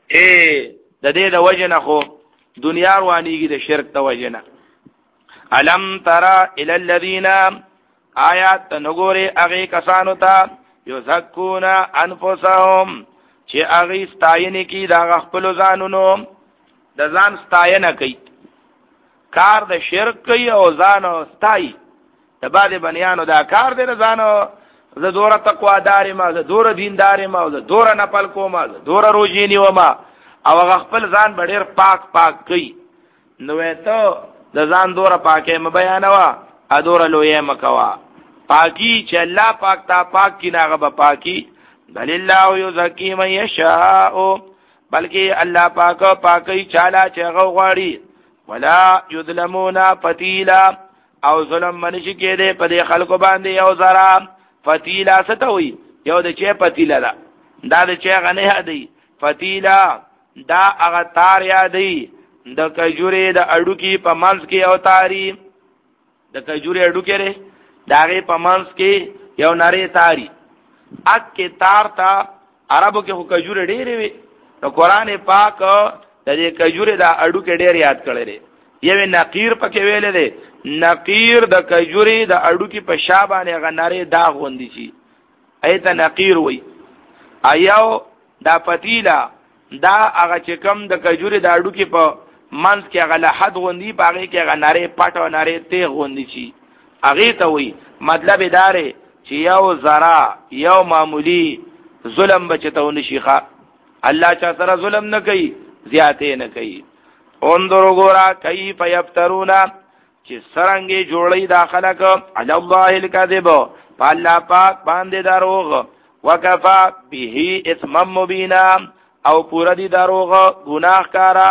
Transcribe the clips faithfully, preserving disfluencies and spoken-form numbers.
اے د دې د وجنه خو دنیا روانيږي د شرک د وجنه. الم ترى الى الذين آیات نګوري هغه کسانو ته یزکون انفسهم چې هغه ستاینه کی دا خپل ځانونو د ځان ستاینه کوي، کار د شرک کوي او ځان ستای. د باندې بنیانو دا کار دی ځانو زه دوره تقوا دار ما، زه دوره دیندار ما، زه دوره نپل کوم، زه دوره روزي نیوم، او هغه خپل ځان ډېر پاک پاک کوي. نو ته د ځان دوره پاکه م بیانوا ا دوره لوی مکوا. پاکی چې الله پاک تا پاک کی ناغه به پاکی. بل الله یزکی من یشاء، بلکې الله پاک پاکی چاله چې هغه غواړي. ولا یظلمون فتیلا، او ظلم منشي کېده په دې خلکو باندې یو ذرا. فتیلا ستوي یو د چه فتیلا ده، دا د چه غنه هدي. فتیلا دا هغه تار یادي د کجوري د اډو کې په منځ کې او تاری د کجوري اډو کې لري داغه په منځ کې یو نری تاری. اک کې تار تا عربو کې خو کجوري ډېرې وي، نو قران پاک د دې کجوري د اډو کې ډېر یاد کړی دی. یو نقیر پکې ویل دی، نقیر د کجوري د اډو کې په شابانه غنری داغ وندي شي، ایت نقیر وای. ایاو دا پتیلا دا هغه چې کم د کجوري د اډو کې په منځ کې هغه لحد غوندي، باغې کې هغه نری پټ او نری تیغ غوندي شي، هغه ته وای. مطلب ادارې چې یو ذرا یو معمولی ظلم بچته ونشيخه. الله چا سره ظلم نه کوي، زیاته نه کوي. انظر غورا کیف یفترون، چې سرنګي جوړي داخله ک علی الله الکذب، په الله پاک باندې دروغ. وکفا به اثم مبینا، او پورا دی دروغ گناہ کارا.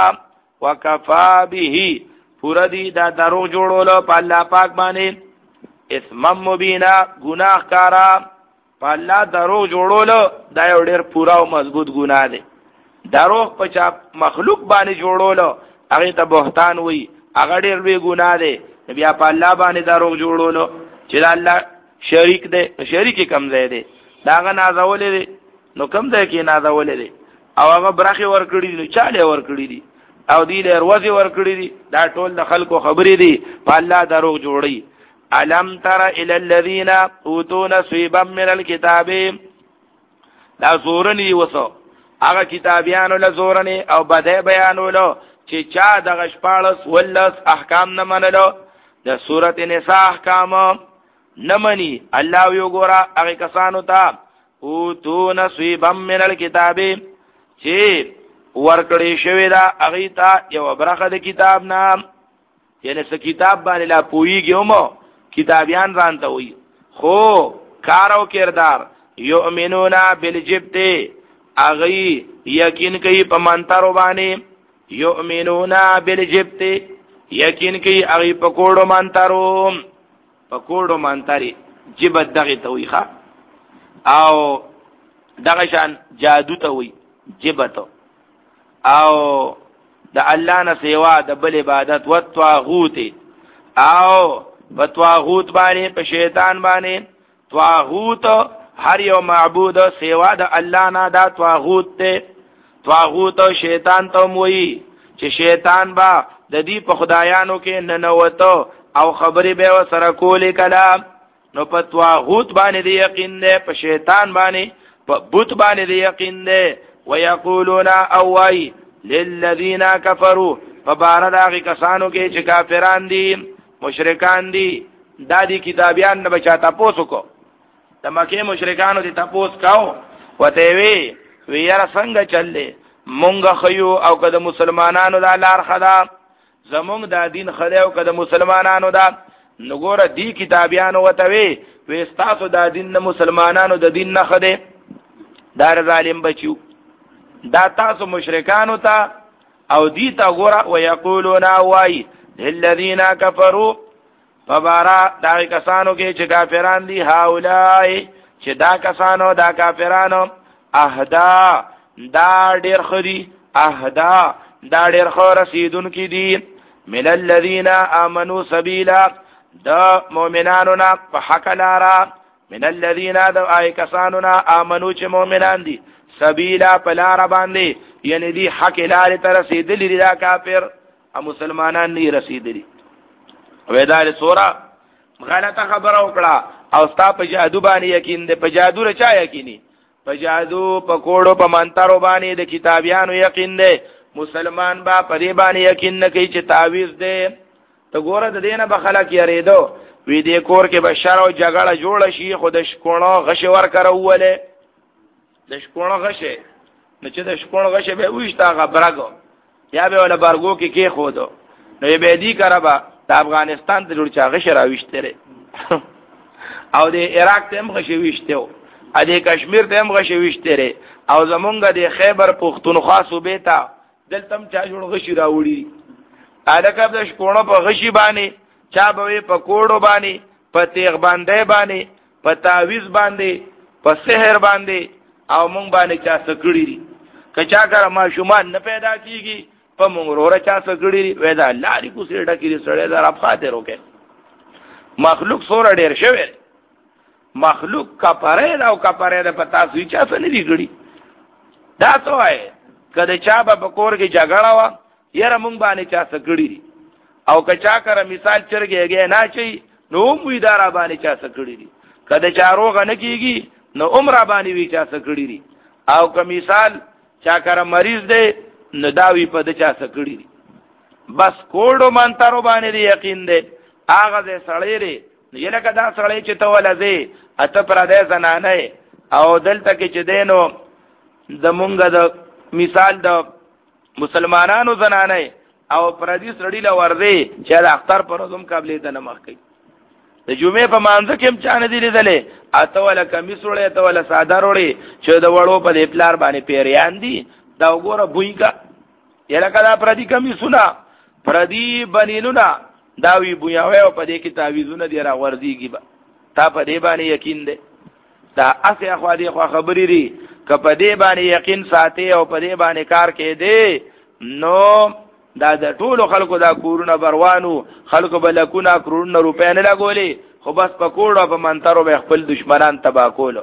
وکفا به پورا دی دا دروغ جوړولو په الله پاک باندې اثم مبینا گناہ کارا. په الله دروغ جوړولو دا یو ډیر پورا او مضبوط ګناه دی. دروغ په چا مخلوق باندې جوړولو هغه ته بهتان وای، هغه ډیر لوی ګناه دی. بیا په الله باندې دروغ جوړولو چې الله شریک دی، شریک کم ځای دی، داغه نازولې دی، نو کم ځای کې نازولې دی، او هغه برخه ور کړی دی، چاله ور کړی دی، او دی له روزي ور کړی دی. دا ټول د خلکو خبرې دي، په الله دروغ جوړي. الم تر الى الذين اوتوا نصيبا من الكتاب، دا زورنی وسو هغه کتابیانو له زورنی او بده بیانولو چې چا د غشپالس ولس احکام نه منلو، د سورته نساء احکام نه مني. الله یو ګورا هغه کسانو ته اوتوا نصيبا من الكتاب چې ورکړې شوی دا هغه ته یو برخه د کتاب نام، یعنی څه کتاب باندې لا پویږم کتابیان ځانته وي، خو کار او کردار یؤمنون بالجبت، اغي یقین کوي په منترو باندې. یؤمنون بالجبت یقین کوي اغي په کوړو منترو، په کوړو منتري جبت دغه ته وي ښا، او دغه شان جادو ته وي جبت، او د الله نه سیوا د بل عبادت و طاغوت، او په طاغوت باندې په شیطان باندې. طاغوت هر یو معبود سیوا د الله نه دا طاغوت ته. طاغوت شیطان ته موي چې شیطان با د دې په خدایانو کې ننوتو او خبرې به سره کولې کلام. نو په طاغوت باندې یقین ده، په شیطان باندې په بت باندې یقین ده. ويقولون اوای للذین کفروا، فبارد هغه کسانو کې چې کافران دي مشرکان دي. دا دي کتابیان نه بچا تاسو کو د مکه مشرکانو دي تاسو کاو وته وی ویرا څنګه چلې مونږ خيو او کده مسلمانانو دا لار خدا زمونږ دا دین خدا او کده مسلمانانو دا نګوره دي کتابیانو وته وی وې تاسو دا دین نه مسلمانانو د دین نه خده دار ظالم بچو. دا تاسو مشرکانو ته او دی تا ګوره ويقولون وای للذین کفروا، فبارا دا کسانو کې چې کافران دي، هاولای چې دا کسانو دا کافرانو اهدا دا ډیر خدي، اهدا دا ډیر خو رسیدون کې دي من الذین آمنوا سبیلا، دا مؤمنانو نه په حق لارا، من الذین دا آی کسانو نه آمنو چې مؤمنان دي سبیلا پلار باندې یعنی دی حق لار ته رسیدلی دا کافر او مسلمانان نه رسیدلی وېدار سورہ غلطه خبره وکړه او ستا په جادو باندې یقین دې په جادو رچا یقیني په جادو په کوړو په منترو باندې د کتابیانو یقین دې مسلمان با په دې باندې یقین نه کوي چې تعویذ دې ته ګوره د دینه به خلک یریدو وی دې کور کې بشر او جګړه جوړ شي خود شکونو غش ور کروله د شکونو غشه نو چې د شکونو غشه به وښتا غبرګو یا به ولا برګو کې کې خودو نو به دې کربا د افغانستان ته جوړ چا غش راوښتره او د عراق ته هم غش وښتو ا دې کشمیر ته هم غش وښتره او زمونږ د خیبر پختونخوا صوبې ته دلته چا جوړ غش راوړي الکه د شکونو په غشي باندې چا به په کوړو باندې په تیغ باندې باندې په تعویذ باندې په سحر باندې او مونږ باندې چا سکړی کچا کر ما شومان نه پیدا کیږي په مونږ وروره چا سکړی وې دا الله دې کو سړه کې سړې دا رب خاطر وکړي مخلوق سور ډیر شوی مخلوق کپاره دا او کپاره دا پتا سوي چا څه نه دی ګړي دا څه وای کله چا به بکور کې جګړه وا یره مونږ باندې چا سکړی او کچا کر مثال چرګيږي نه چي نو مو اداره باندې چا سکړی کله چا روغ نه کیږي نو عمره باندې وی چا سکړی او که مثال چا کر مریض دی نو داوی په د چا سکړی بس کوډو مانتارو باندې یقین دی هغه دې سړی لري یله کدا سړی چې ته ولځي اته پر دې زنانه او دلته کې چې دینو د مونږ د مثال د مسلمانانو زنانه او پردي سړی لا ورځي چې د اختر پر روزم قابلیت نه مخ کوي د جمعې په مانځ کې هم چانه دی لیدلې اته ولا کمیس وړي اته ولا ساده وړي چې د وړو په دې پلار باندې پیریان دي دا وګوره بوئګه یله کدا پردي کمیسونه پردي بنینونه دا وی بویاوي او په دې کې تعویذونه دی را ورځيږي با تا په دې باندې یقین دی دا اسه اخوا دې خو خبرې لري ک په دې باندې یقین ساتي او په دې باندې کار کې دی نو دا د ټولو خلکو دا کورونه بروانو خلکو بلکونه کرونه روپیا نه لګولې خو بس په کوړو په منترو به خپل دشمنان تبا کولو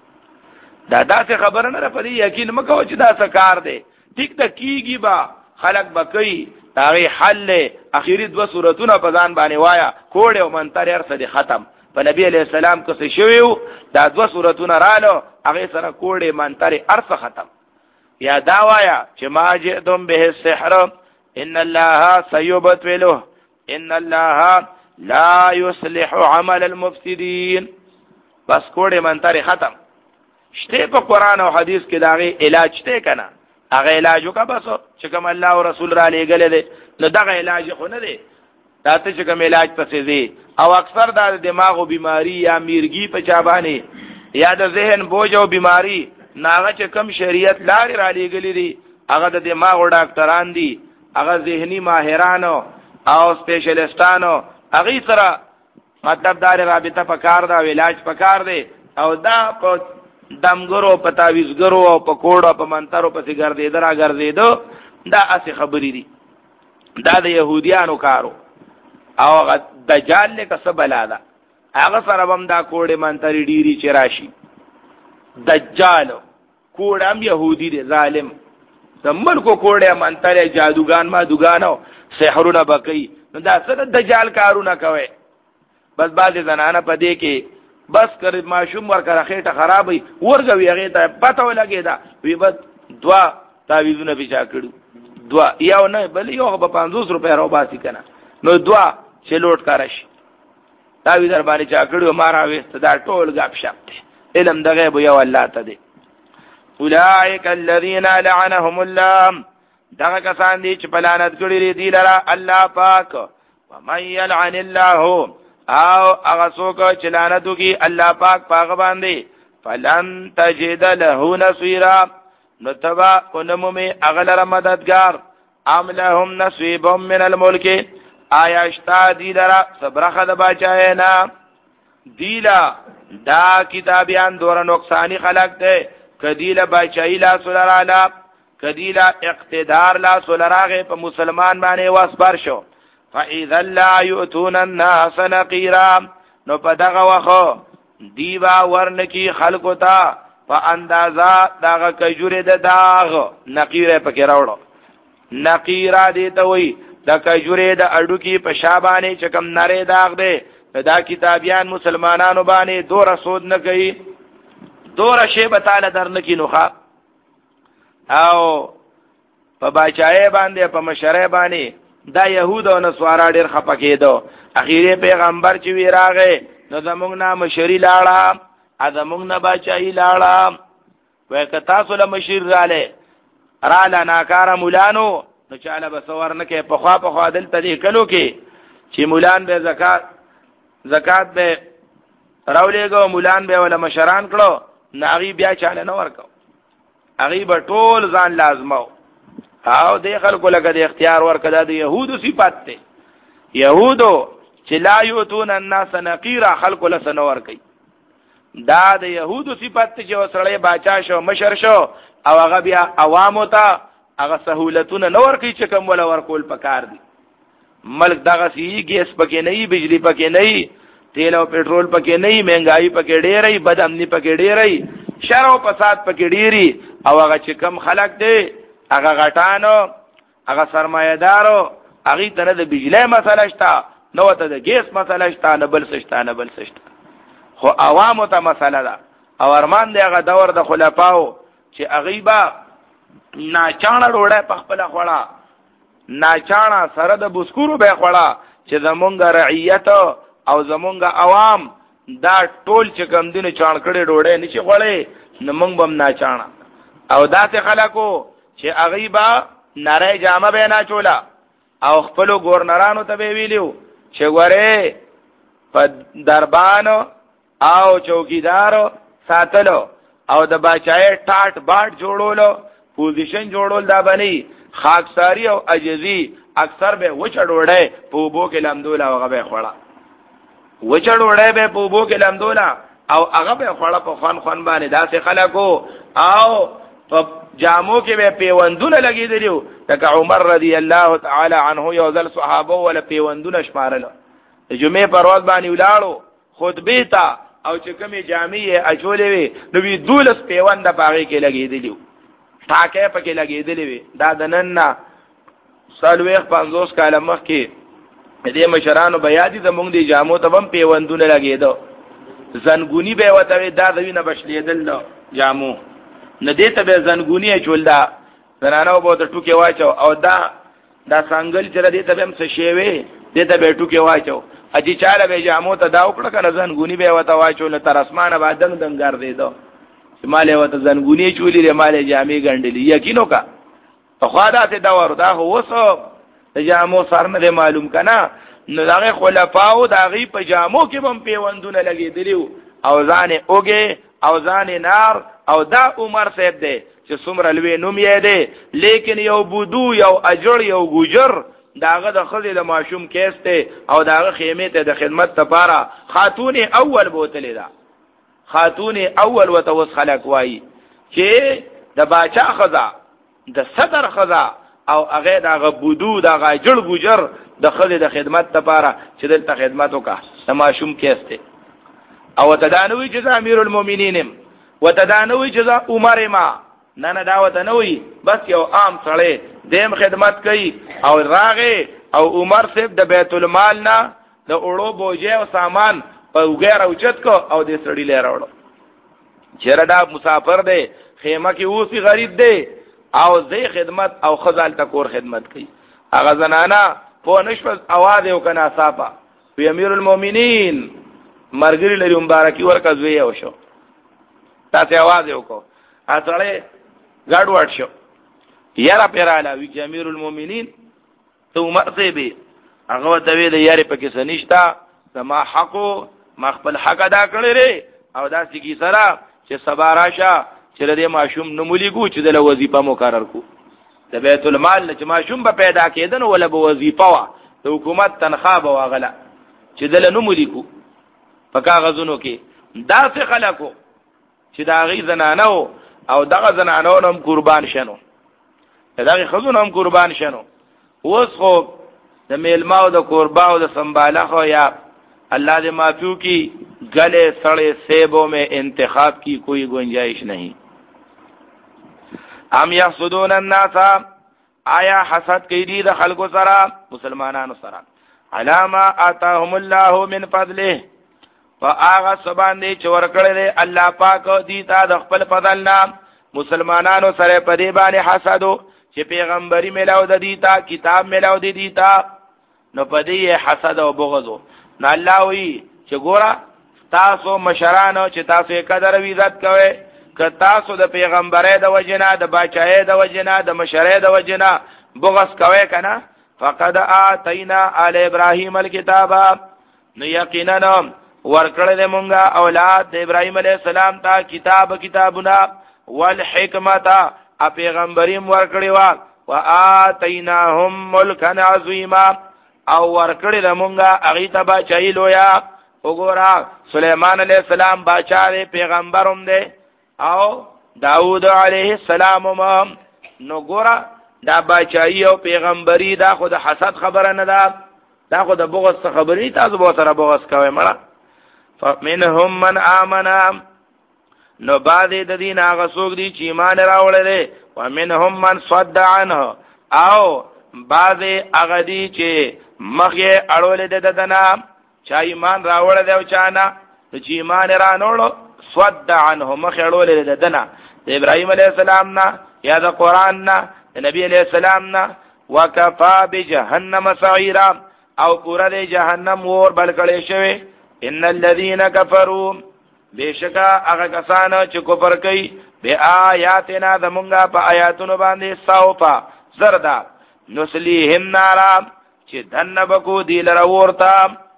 دا داسې خبره نه په دې یقین مکو چې دا څه کار دی ټیک د کیږي با خلک بکئی داغی حل اخیری دو صورتونه په ځان باندې وایا کوړ او منتر هر څه ختم په نبی علیہ السلام کو څه شویو دا دو صورتونه رالو هغه سره کوړ منتر هر څه ختم یا دا وایا چې ما جئتم به السحر ان الله سيبطله ان الله لا يصلح عمل المفسدين بس کوړ منتر ختم شته په قران او حدیث کې داغه علاج ته کنا هغه علاج وکا بس چې کوم الله او رسول را لېګل دي نو دغه علاج خو نه دی دا ته چې کوم علاج پسې دی او اکثر د دماغ او بیماری یا میرګي په چا باندې یا د ذهن بوج او بیماری ناغه چې کوم شریعت لارې را لېګل دي هغه د دماغ او ډاکټران دي هغه ذهني ماهرانو او سپیشلیستانو هغه سره مطلب دار رابطه پکار دا علاج پکار دی او دا په دمګرو په تعویذګرو او په کوړو په منترو په سیګردې درا ګرځېدو دا اسی خبرې دي دا د يهوديانو کارو او دجال له کسب لاله هغه سره هم دا کوړې منتري ډيري چراشي دجال کوړم يهودي دي ظالم زمن کو کوړې منتري جادوګان ما دوګانو سحرونه بقي نو دا سره دجال کارونه کوي بس باز زنانه پدې کې بس کر ماشوم ورکره خېټه خرابې ورګوي هغه ته پته ولګي دا وی بس دوا تعویذونه بچا کړو دوا یو نه بل یو په پنځوس روپیا راو باسي کنه نو دوا چې لوټ کارش تعویذ در باندې چا کړو مارا وست دا ټول غاب شپ علم د غیب یو الله ته دی اولئک الذین لعنهم الله دغه کسان دي چې پلانت کړی دي لرا الله پاک ومن يلعن الله او هغه څوک چې لعنت وکي الله پاک پاک باندې فلن تجد له نصيرا نو تبا انمومي اغلر مددگار ام لهم نصيب من الملك آیا اشتا دیلرا صبرخ د بچاینا دیلا دا کتابیان دور نقصانی خلق ده کدیلا بچای لا سولرالا کدیلا اقتدار لا سولراغه په مسلمان باندې واسبر شو فاذا لا يؤتون الناس نقيرا نو په دغه وخت دیوا ورنکی خلقو ته په اندازا داغه کجوره د داغ نقیره پکې راوړو نقیره دي ته وای د کجوره د اډو کې په شابانه چکم نری داغ دی دا کتابیان مسلمانانو باندې دور سود نه کوي دور شی به تعالی درنه کې نوخه او په بچای باندې په مشره باندې دا يهود او نصارا ډېر خپکېدو اخیری پیغمبر چې وی راغې نو زمونږ نه مشری لاړه ا زمونږ نه بچای لاړه وای که تاسو له مشیر رااله را لناکار مولانو نو چاله بسور نه کې په خوا په خوا دلته دې کلو کې چې مولان به زکات زکات به راولېګو مولان به ولا مشران کړو ناغي بیا چاله نه ورکو اغي به ټول ځان لازمو او دې خلکو لکه د اختیار ورکړه د يهودو صفات ته يهودو چې لا یوتون الناس نقیرا خلکو له سنور کوي دا د يهودو صفات چې وسړی باچا شو مشر شو او هغه بیا عوامو ته هغه سہولتونه نور کوي چې کوم ولا ورکول پکار دي ملک دغه سی ګیس پکې نه بجلی پکې نه تیل او پټرول پکې نه مهنګای پکې ډېرې بد امني پکې ډېرې شر او فساد پکې ډېری او هغه چې کم خلق دي هغه غټانو هغه سرمایه‌دارو هغه ته د بجلی مسله شته نو ته د ګیس مسله شته نه بل څه شته نه بل څه شته خو عوامو ته مسله ده او ارمان دی هغه دور د خلفاو چې هغه با ناچانه روړه په خپل خوړه ناچانه سره د بسکورو به خوړه چې زمونږ رعیت او زمونږ عوام دا ټول چې کم دینه چان کړي ډوړې نشي خوړې نو مونږ بم ناچانه او داسې خلکو چې هغه با نری جامه به نه چولا او خپل گورنرانو ته ویلیو چې ګوره په دربانو او چوکیدارو ساتلو او د بچای ټاټ باټ جوړولو پوزیشن جوړول دا بني خاکساری او عجزي اکثر به وچړوړې په بو کې لمدولا هغه به خوړه وچړوړې به په بو کې لمدولا او هغه به خوړه په خان خان باندې داسې خلکو او په جامو کې به پیوندونه لګیدلیو لکه عمر رضی الله تعالی عنه یو ځل صحابه ول پیوندونه شمارل د جمعې پر ورځ باندې ولاړو خطبه تا او چې کومه جامعې اچولې وي نو وی دولس پیوند د باغې کې لګیدلیو ټاکه پکې لګیدلې وي دا د نن نه سالويخ پنځوس کاله مخکې دې مشرانو بیا دي زمونږ دي جامو ته هم پیوندونه لګیدو زنګونی به وته دا د وینه بشلیدل جامو نه دې ته به زنګونی چول دا زنانو به د ټوکې واچو او دا دا څنګه چې دې ته هم څه شی وي دې ته به ټوکې واچو اجي چاله به جامو ته دا وکړه کنه زنګونی به وته واچو له تر اسمانه با دنګ دنګ ګرځیدو ماله وته زنګونی چولې له ماله جامې ګڼلې یقینو کا په خوا داسې دا ور دا هو وسو جامو سر نه معلوم کنا نو دغه خلفاو دغه په جامو کې هم پیوندونه لګېدلیو او ځان اوګه او ځان نار او دا عمر صاحب دی چې څومره لوی نوم یې دی لیکن یو بودو یو اجر یو ګوجر داغه د خزې د ماشوم کېسته او داغه خیمه ته د خدمت لپاره خاتون اول بوتلې ده خاتون اول وتوس خلق وای چې د باچا خزا د صدر خزا او هغه دغه بودو دغه جړ ګجر د خزې د خدمت لپاره چې دلته خدمت وکړه د ماشوم کېسته او تدانوي جزاء امیر المؤمنین وتدانوي جزاء عمر ما نه نه دعوت نه وي بس یو عام سره دیم خدمت کوي او راغه او عمر صاحب د بیت المال نه د اورو بوجه او سامان په وګړه اوچت کو او دې سړی لراوړو چیرې دا مسافر دی خیمه کې اوسې غریب دی او زی خدمت او خزال تکور خدمت کوي هغه زنانا په نشو आवाज یو کنا صافه وی امیر المؤمنین مرګری لري مبارکي ورکا زوی او شو تاسو आवाज یو کو اته ګاډ وټ شو یاره پیراله وی چې امیر المؤمنین ته عمر صاحب هغه ته ویل یاره پکې سنشتا زما حقو مخبل حق ادا کړی ری او دا سکی سره چې سبا راشه چې دې ماشوم نمولي ګو چې د وظیفه مقرر کو د بیت المال چې ماشوم به پیدا کېدن ولا به وظیفه وا د حکومت تنخواه به واغله چې دل نمولي کو په کاغذونو کې دا څه خلکو چې دا غي زنانو او دغه زنانو هم قربان شنو دغه خزونه هم قربان شنو اوس خو د میلماو د قربا او د سنباله خو یا اللہ دے معافیو کی گلے سڑے سیبوں میں انتخاب کی کوئی گنجائش نہیں. ام یحسدون الناس آیا حسد کی دی د خلق سرا مسلمانانو سرا علامہ آتاهم الله من فضله فآغا سبان دی چور کړل الله پاک دی تا د خپل فضلنا مسلمانانو سره پدی باندې حسدو چې پیغمبري ملاو د دیتا کتاب ملاو د دیتا نو پدی حسد او بغض نه الله وی چې ګورا تاسو مشرانو چې تاسو یې قدر او عزت کوئ که تاسو د پیغمبري د وجنا د باچای د وجنا د مشرۍ د وجنا بغض کوئ کنه فقد آتینا آل ابراهیم الکتاب نو یقینا ورکړل د مونږه اولاد د ابراهیم علیه السلام ته کتاب کتابونه والحکمت ا پیغمبریم ورکړی وا وآتیناهم ملکا عظیما او ورکړی د مونږه اغه ته باچای لویا وګورا سليمان علیہ السلام باچا دی پیغمبرم دی او داود علیہ السلام هم نو ګورا دا باچای او پیغمبري دا خود حسد خبره نه ده دا خود بغض خبري تاسو به سره بغض کوي مړه فمنهم من آمن نو بعد د دین هغه څوک دي چې ایمان راوړل دي ومنهم من صد عنه او بعد هغه دي چې مخه اړول دي ددنا چا ایمان راوړل دی او چانا چې ایمان را نوړو صد عنه مخه اړول دي ددنا د ابراهيم عليه السلام نا یا د قران نا د نبی عليه السلام نا وکفا بجحنم سعيرا او پورا د جهنم ور بلکړې شوی ان الذين كفروا بیشکا هغه کسانو چې کفر کوي به آیاتنا زمونږه په آیاتونو باندې ساوپا زردا نسلیهم نارا چې دنبکو دی لره ورتا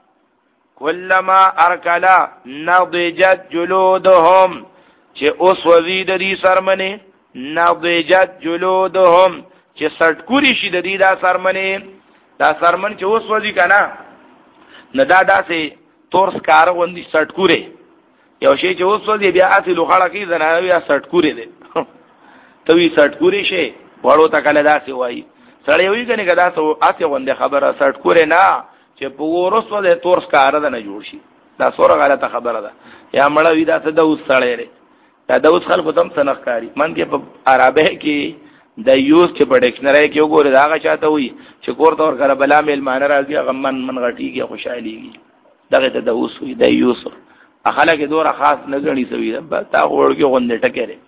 کلما ارکلا نضجت جلودهم چې اوس وزید دی سرمنه نضجت جلودهم چې سټکوري شي د دې دا سرمنه دا سرمن چې اوس وزي کنه نه دا داسې تورس کار وندي سټکوري یو شی چې اوس وځي بیا اته لوخړه کې زنانه بیا سټکوري دي ته وی سټکوري شي وړو ته کله داسې وایي سړی وی کنه کدا ته اته غونډه خبره سټکوري نه چې په ورسو د تورس کار ده نه جوړ شي دا سوره غلطه خبره ده یا مړه وی دا ته د اوس سړی لري دا د اوس خلکو تم سنخکاری من کې په عربه کې د یوز کې په ډکشنری کې وګوره دا هغه چاته وی چې کور تور کړه بلا میل مان راځي هغه من من غټیږي خوشحاليږي دغه ته د اوس وی د یوز اخلاق دوره خاص نه غني سوي دا تا ورګي غونډه ټکره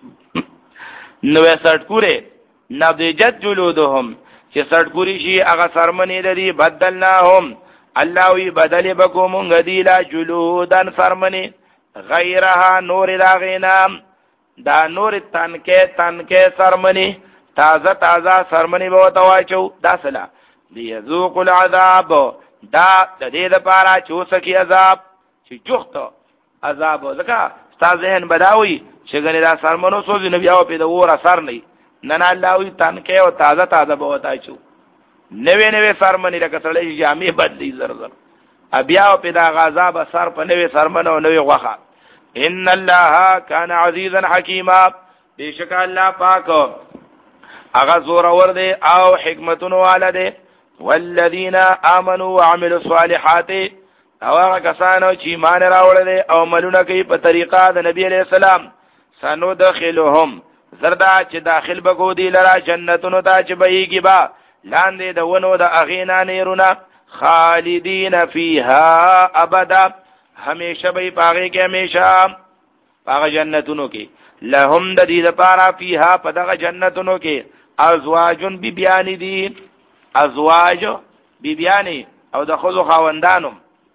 نو سټکوره نبجت جلودهم چې سټکوري شي هغه سرمنې لري بدلناهم الله وی بدل بکوم غدیلا جلودن سرمنې غیرها نور لاغینا دا نور تنکه تنکه سرمنې تازه تازه سرمنې به وتواچو دا سلا ليذوق العذاب دا د دې لپاره چې وسکی عذاب چې جوخته عذاب ځکه ستا ذهن بداوي چې ګنې دا سرمنو سوځي نو بیا په د اور اثر نه نن الله وی تنکه او تازه تازه به وتاچو نوې نوې سرمنې لکه سړی جامې بدلی زر زر بیا په دا عذاب اثر په نوې سرمنو نوې غوخه ان الله کان عزیزا حکیما بیشک الله پاک هغه زور ور دی او حکمتونو والده والذین آمنوا وعملوا الصالحات او هغه کسانو چې ایمان راوړل او عملونه کوي په طریقه د نبی علیہ السلام سنو دخلهم زردا چې داخل بګو دی لرا جنتونو ته چې بهيږي با لاندې د ونو د اغینا نیرونه خالدین فیها ابدا همیشه به پاغه کې همیشه پاغه جنتونو کې لهم د دې لپاره فیها په دغه جنتونو کې ازواجن بی بیان دي ازواج بی بیان او د خزو خاوندانو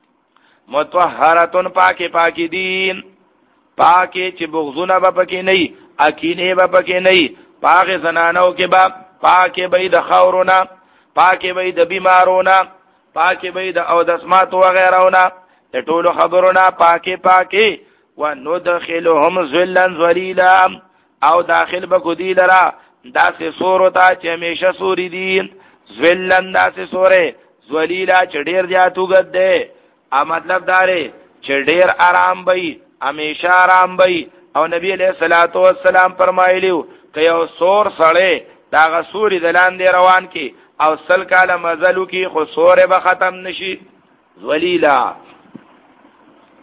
متطهراتن پاکي پاکي دي پاکي چې بغزونه به پکې نه اکینه به پکې نه پاکه زنانو کې به پاکي به د خورونه پاکي به د بیمارونه پاکي به د او د اسمات و غیرونه د ټولو خبرونه پاکي پاکي وندخلهم ذلا ذلیلا او داخل به کو دي لرا داسې سورو ته چې همیشه سوري دي ذلن داسې سورې ذلیلا چې ډیر جاتو ګد ده ا مطلب داره چې ډیر آرام وي همیشه آرام وي او نبی علیہ الصلوۃ والسلام فرمایلیو ک یو سور سړی دا غسوري دلان دی روان کی او سل کاله مزلو کی خو سورې به ختم نشي ذلیلا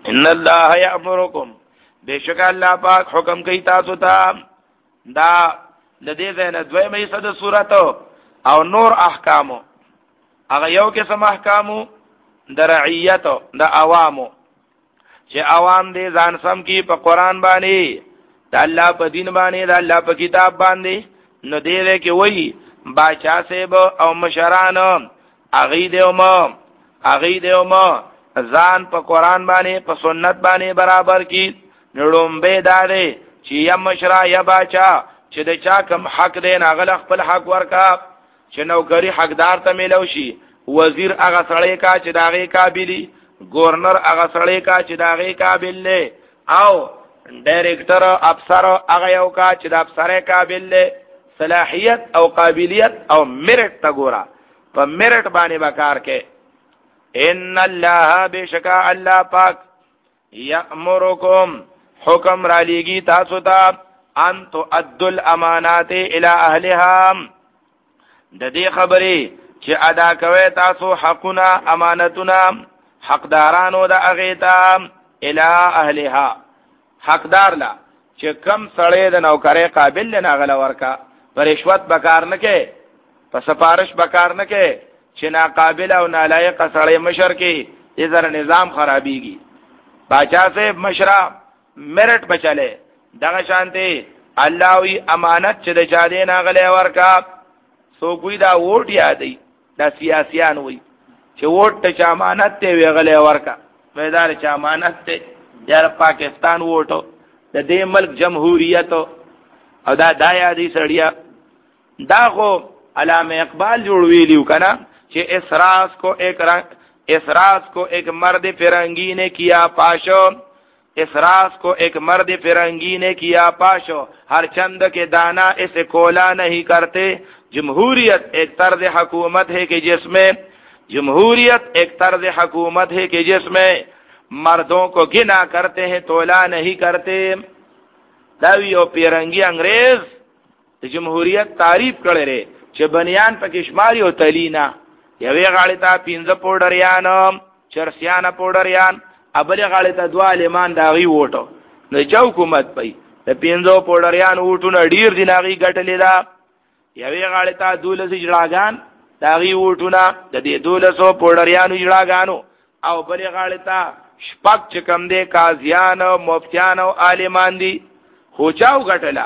ان الله یامرکم بشک الله پاک حکم کوي تاسو ته دا د دې نه دویمه حصہ د سورۃ او نور احکامو هغه یو قسم احکامو د رعیت د عوامو چې عوام دې ځان سم کی په قران باندې د الله په دین باندې د الله په کتاب باندې نو دې کې وایي باچا صاحب او مشران اغي دیوما اغي دیوما ځان په قران باندې په سنت باندې برابر کی نړوم به داري چې یا مشرا یا باچا چې د چا کم حق دی ناغل خپل حق ورکا چې نوکری حقدار ته ملو شي وزیر هغه سړی کا چې داغه قابلی گورنر هغه سړی کا چې داغه قابل له او ډایریکټر افسر هغه یو کا چې د افسر قابل له صلاحیت او قابلیت او میرټ تا ګورا په میرټ باندې وکار کې ان الله بشکا الله پاک یامرکم حکم را لېږي تاسو ته ان تؤدوا الامانات الى اهلها د دې خبرې چې ادا کوي تاسو حقونه امانتونه حقدارانو د هغه ته الى اهلها حقدار لا چې کم سړی د نوکرې قابل نه غل ورکا رشوت بکار نه کې په سفارش بکار نه کې چې ناقابل او نالایق سړی مشر کې دې زره نظام خرابيږي باچا سے مشرا میرټ بچاله دغه شانته الله وی امانت چې د چا دې ناغله ورکا سو کوئی دا ووټ یادې دا سیاسيان وي چې ووټ ته چا امانت ته ویغله ورکا وېدار چا امانت ته یار پاکستان ووټو د دې ملک جمهوریت او دا دایا دي سړیا دا خو علامه اقبال جوړ ویلیو کنه چې اسراس کو ایک رنگ اسراس کو ایک مرد فرنگی نے کیا پاشو اسراس کو ایک مرد فرنگی نے کیا پاشو ہر چند کے دانا اسے کولا نہیں کرتے جمہوریت ایک طرز حکومت ہے کہ جس میں جمہوریت ایک طرز حکومت ہے کہ جس میں مردوں کو گنا کرتے ہیں تولا نہیں کرتے داوی او پیرنگی انگریز جمهوریت تعریف کړي لري چې بنیان پکې شماري او تلینا یوې غاړې ته پینځه پوډریان چرسیانه پوډریان ابل غاړې ته دوا لیمان داغي وټو نو چې حکومت پي د پینځو پوډریان وټونه ډیر دي ناغي ګټلې دا یوې غاړې ته دولس جړاګان داغي وټونه د دې دولسو پوډریانو جړاګانو او بل غاړې ته شپږ چې کم دي قاضیان او مفتیان او عالمان دي خو چاو ګټلا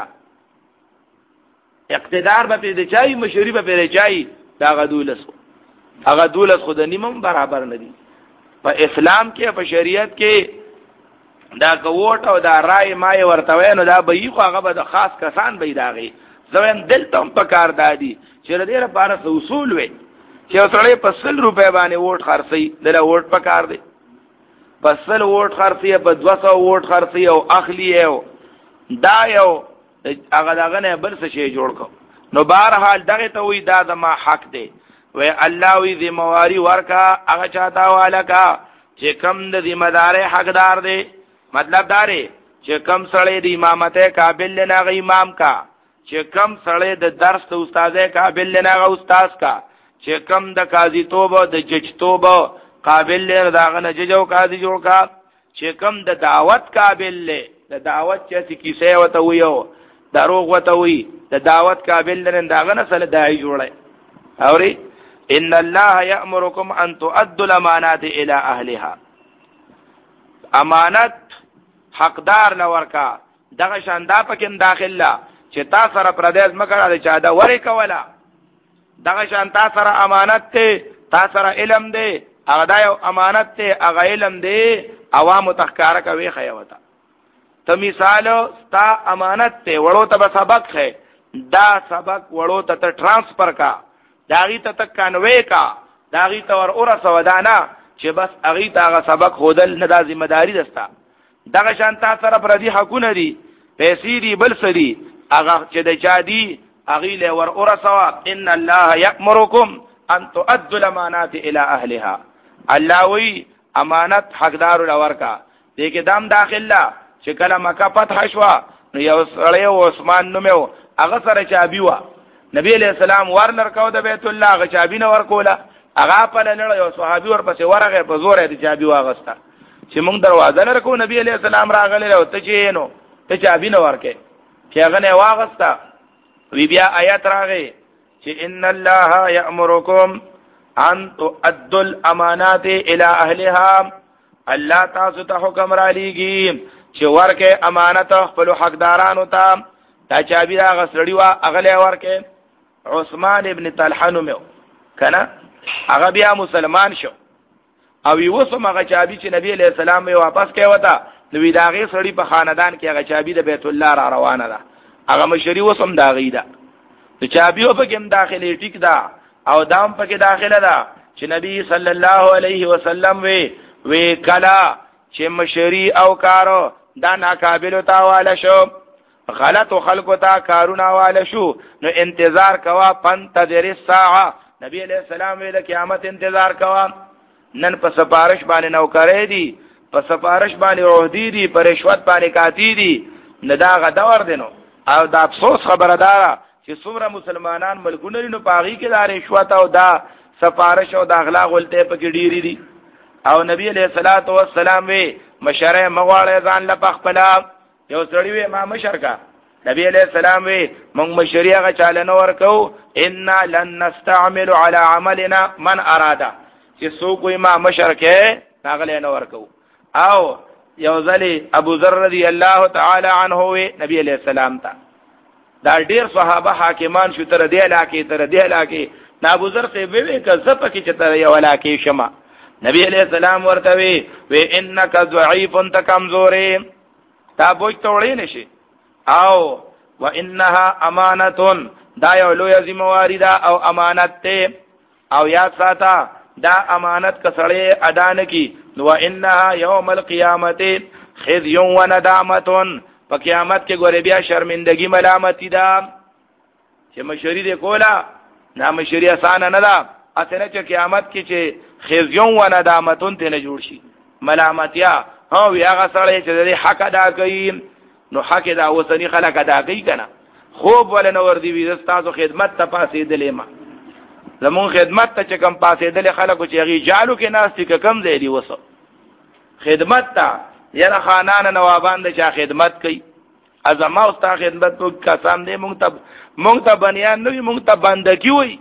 اقتدار به پیدا چای مشوري به پیدا چای دا غدولس هغه دولس خود نیمم برابر ندي په اسلام کې په شریعت کې دا کوټ او دا رائے مای ورتوي نو دا به خو هغه به خاص کسان به داغي زوین دلته په کار دادي چې دې لپاره اصول وي چې سړی په سل روپے باندې ووټ خرڅي دله ووټ په کار دی په سل ووټ خرڅي په دوه سوه ووټ خرڅي او اخلي او دا یو هغه دغه نه بل څه شی جوړ کو نو بهرحال دغه ته وی دا د ما حق دی و الله وی ذمہواری ورکا هغه چاته والکا چې کم د ذمہ دار حقدار دی مطلب داري چې کم سړی د امامت قابل نه غ امام کا چې کم سړی د درس د استاد قابل نه غ استاد کا چې کم د قاضي توبه د جج توبه قابل نه داغه نه ججو قاضي جوړ کا چې کم د دعوت قابل له د دعوت چې کیسه وته ویو دروغ وته وی د دعوت قابل نه داغه نه سره دای جوړه اوري ان الله یامرکم ان تؤدوا الامانات الى اهلها امانت حقدار لورکا دغه شاندا پکې داخله چې تا سره پردیس مکړه چا دا وری کولا دغه شان تا سره امانت ته تا سره علم دی هغه دا یو امانت ته هغه علم دی عوام تخکار کوي خیوتا ته مثال ستا امانت ته وړو ته سبق ہے دا سبق وړو ته ترانسفر کا داغي ته تکنوي کا داغي ته ور اور سودانا چې بس اغي ته سبق خودل نه د ذمہ داری دستا دغه شان تا سره پر دي حقونه دي پیسې دي بل سړي هغه چې د چا دي اغي له ور اور سوا ان الله یامرکم ان تؤدوا الامانات الى اهلها الله وی امانت حقدار لورکا دې کې دام داخله چې کله مکه فتح شو نو یو سړی عثمان نومو هغه سره چابي و نبی علیہ السلام ورلر کو د بیت الله هغه چابي نه ورکوله هغه په لړ یو صحابي ور پسې ورغه په زور د چابي واغسته چې موږ دروازه لرکو نبی علیہ السلام راغلی او ته چې نو ته چابي نه ورکې چې هغه نه واغستا وی بیا آیات راغی چې ان الله یأمرکم ان تؤدوا الامانات الى اهلها الله تاسو ته حکم را لېږي چې ورکه امانت خپل حقدارانو ته تا چابي هغه سړی وا اغله ورکه عثمان ابن طلحه نو کنه هغه بیا مسلمان شو او یو سم هغه چابي چې نبی علیہ السلام یې واپس کړ وتا نو وی داغه سړی په خاندان کې هغه چابي د بیت الله را روانه ده هغه مشری وسم داغی ده د چابي په کوم داخلي ټیک ده او دام پکې داخله ده چې نبی صلی الله علیه وسلم وی وی کلا چې مشری او کارو دا ناقابل تاواله شو غلط خلق تا کارونه واله شو نو انتظار کوا پنتظر الساعه نبی علیہ السلام وی د قیامت انتظار کوا نن په سفارش باندې نوکرې دي په سفارش باندې عہدی دي په رشوت باندې کاتی دي نه دا غدور دینو او دا افسوس خبره ده چې څومره مسلمانان ملکونه نو پاغي کې دا رشوت او دا سفارش او دا اغلا غلطه په کې ډیری دي او نبی علیہ الصلوۃ والسلام وی مشره مغواړه ځان له خپل یو سړی وی ما مشرکا نبی علیہ السلام وی موږ مشریغه چاله نو ورکو ان لن نستعمل على عملنا من اراده چې څوک وي ما مشرکه ناغله نو ورکو او یو ځلی ابو ذر رضی الله تعالی عنه وی نبی علیہ السلام ته دا ډیر صحابه حاکمان شو تر دی علاقه تر دی علاقه نا ابو ذر ته وی ک زپ کی چې تر یو علاقه شمه نبی علیہ السلام ورته وی وی انک ضعیف انت کمزورې تا بوج توړې نشي او وانها امانه دا یو لوی ذمہواری ده او امانت ته او یاد ساته دا امانت کسړې ادا نه کی نو انها یوم القیامت خزي و ندامه په قیامت کې ګورې بیا شرمندگی ملامتي ده چې مشری دې کولا نا مشری آسان نه ده اسنه چې قیامت کې چې خزي و ندامه ته نه جوړ شي ملامتیا او هغه سره چې د حق ادا کوي نو حق دا وسنی خلک ادا کوي کنه خوب ول نو ور دي وي تاسو خدمت ته پاسې دلې ما زمون خدمت ته چې کم پاسې دلې خلکو چې غي جالو کې ناس ټیک کم دی دی وسو خدمت ته یره خانان نوابان د چا خدمت کوي ازما او ستا خدمت کو قسم دې مونږ ته مونږ ته بنیان نو مونږ ته بندګي وي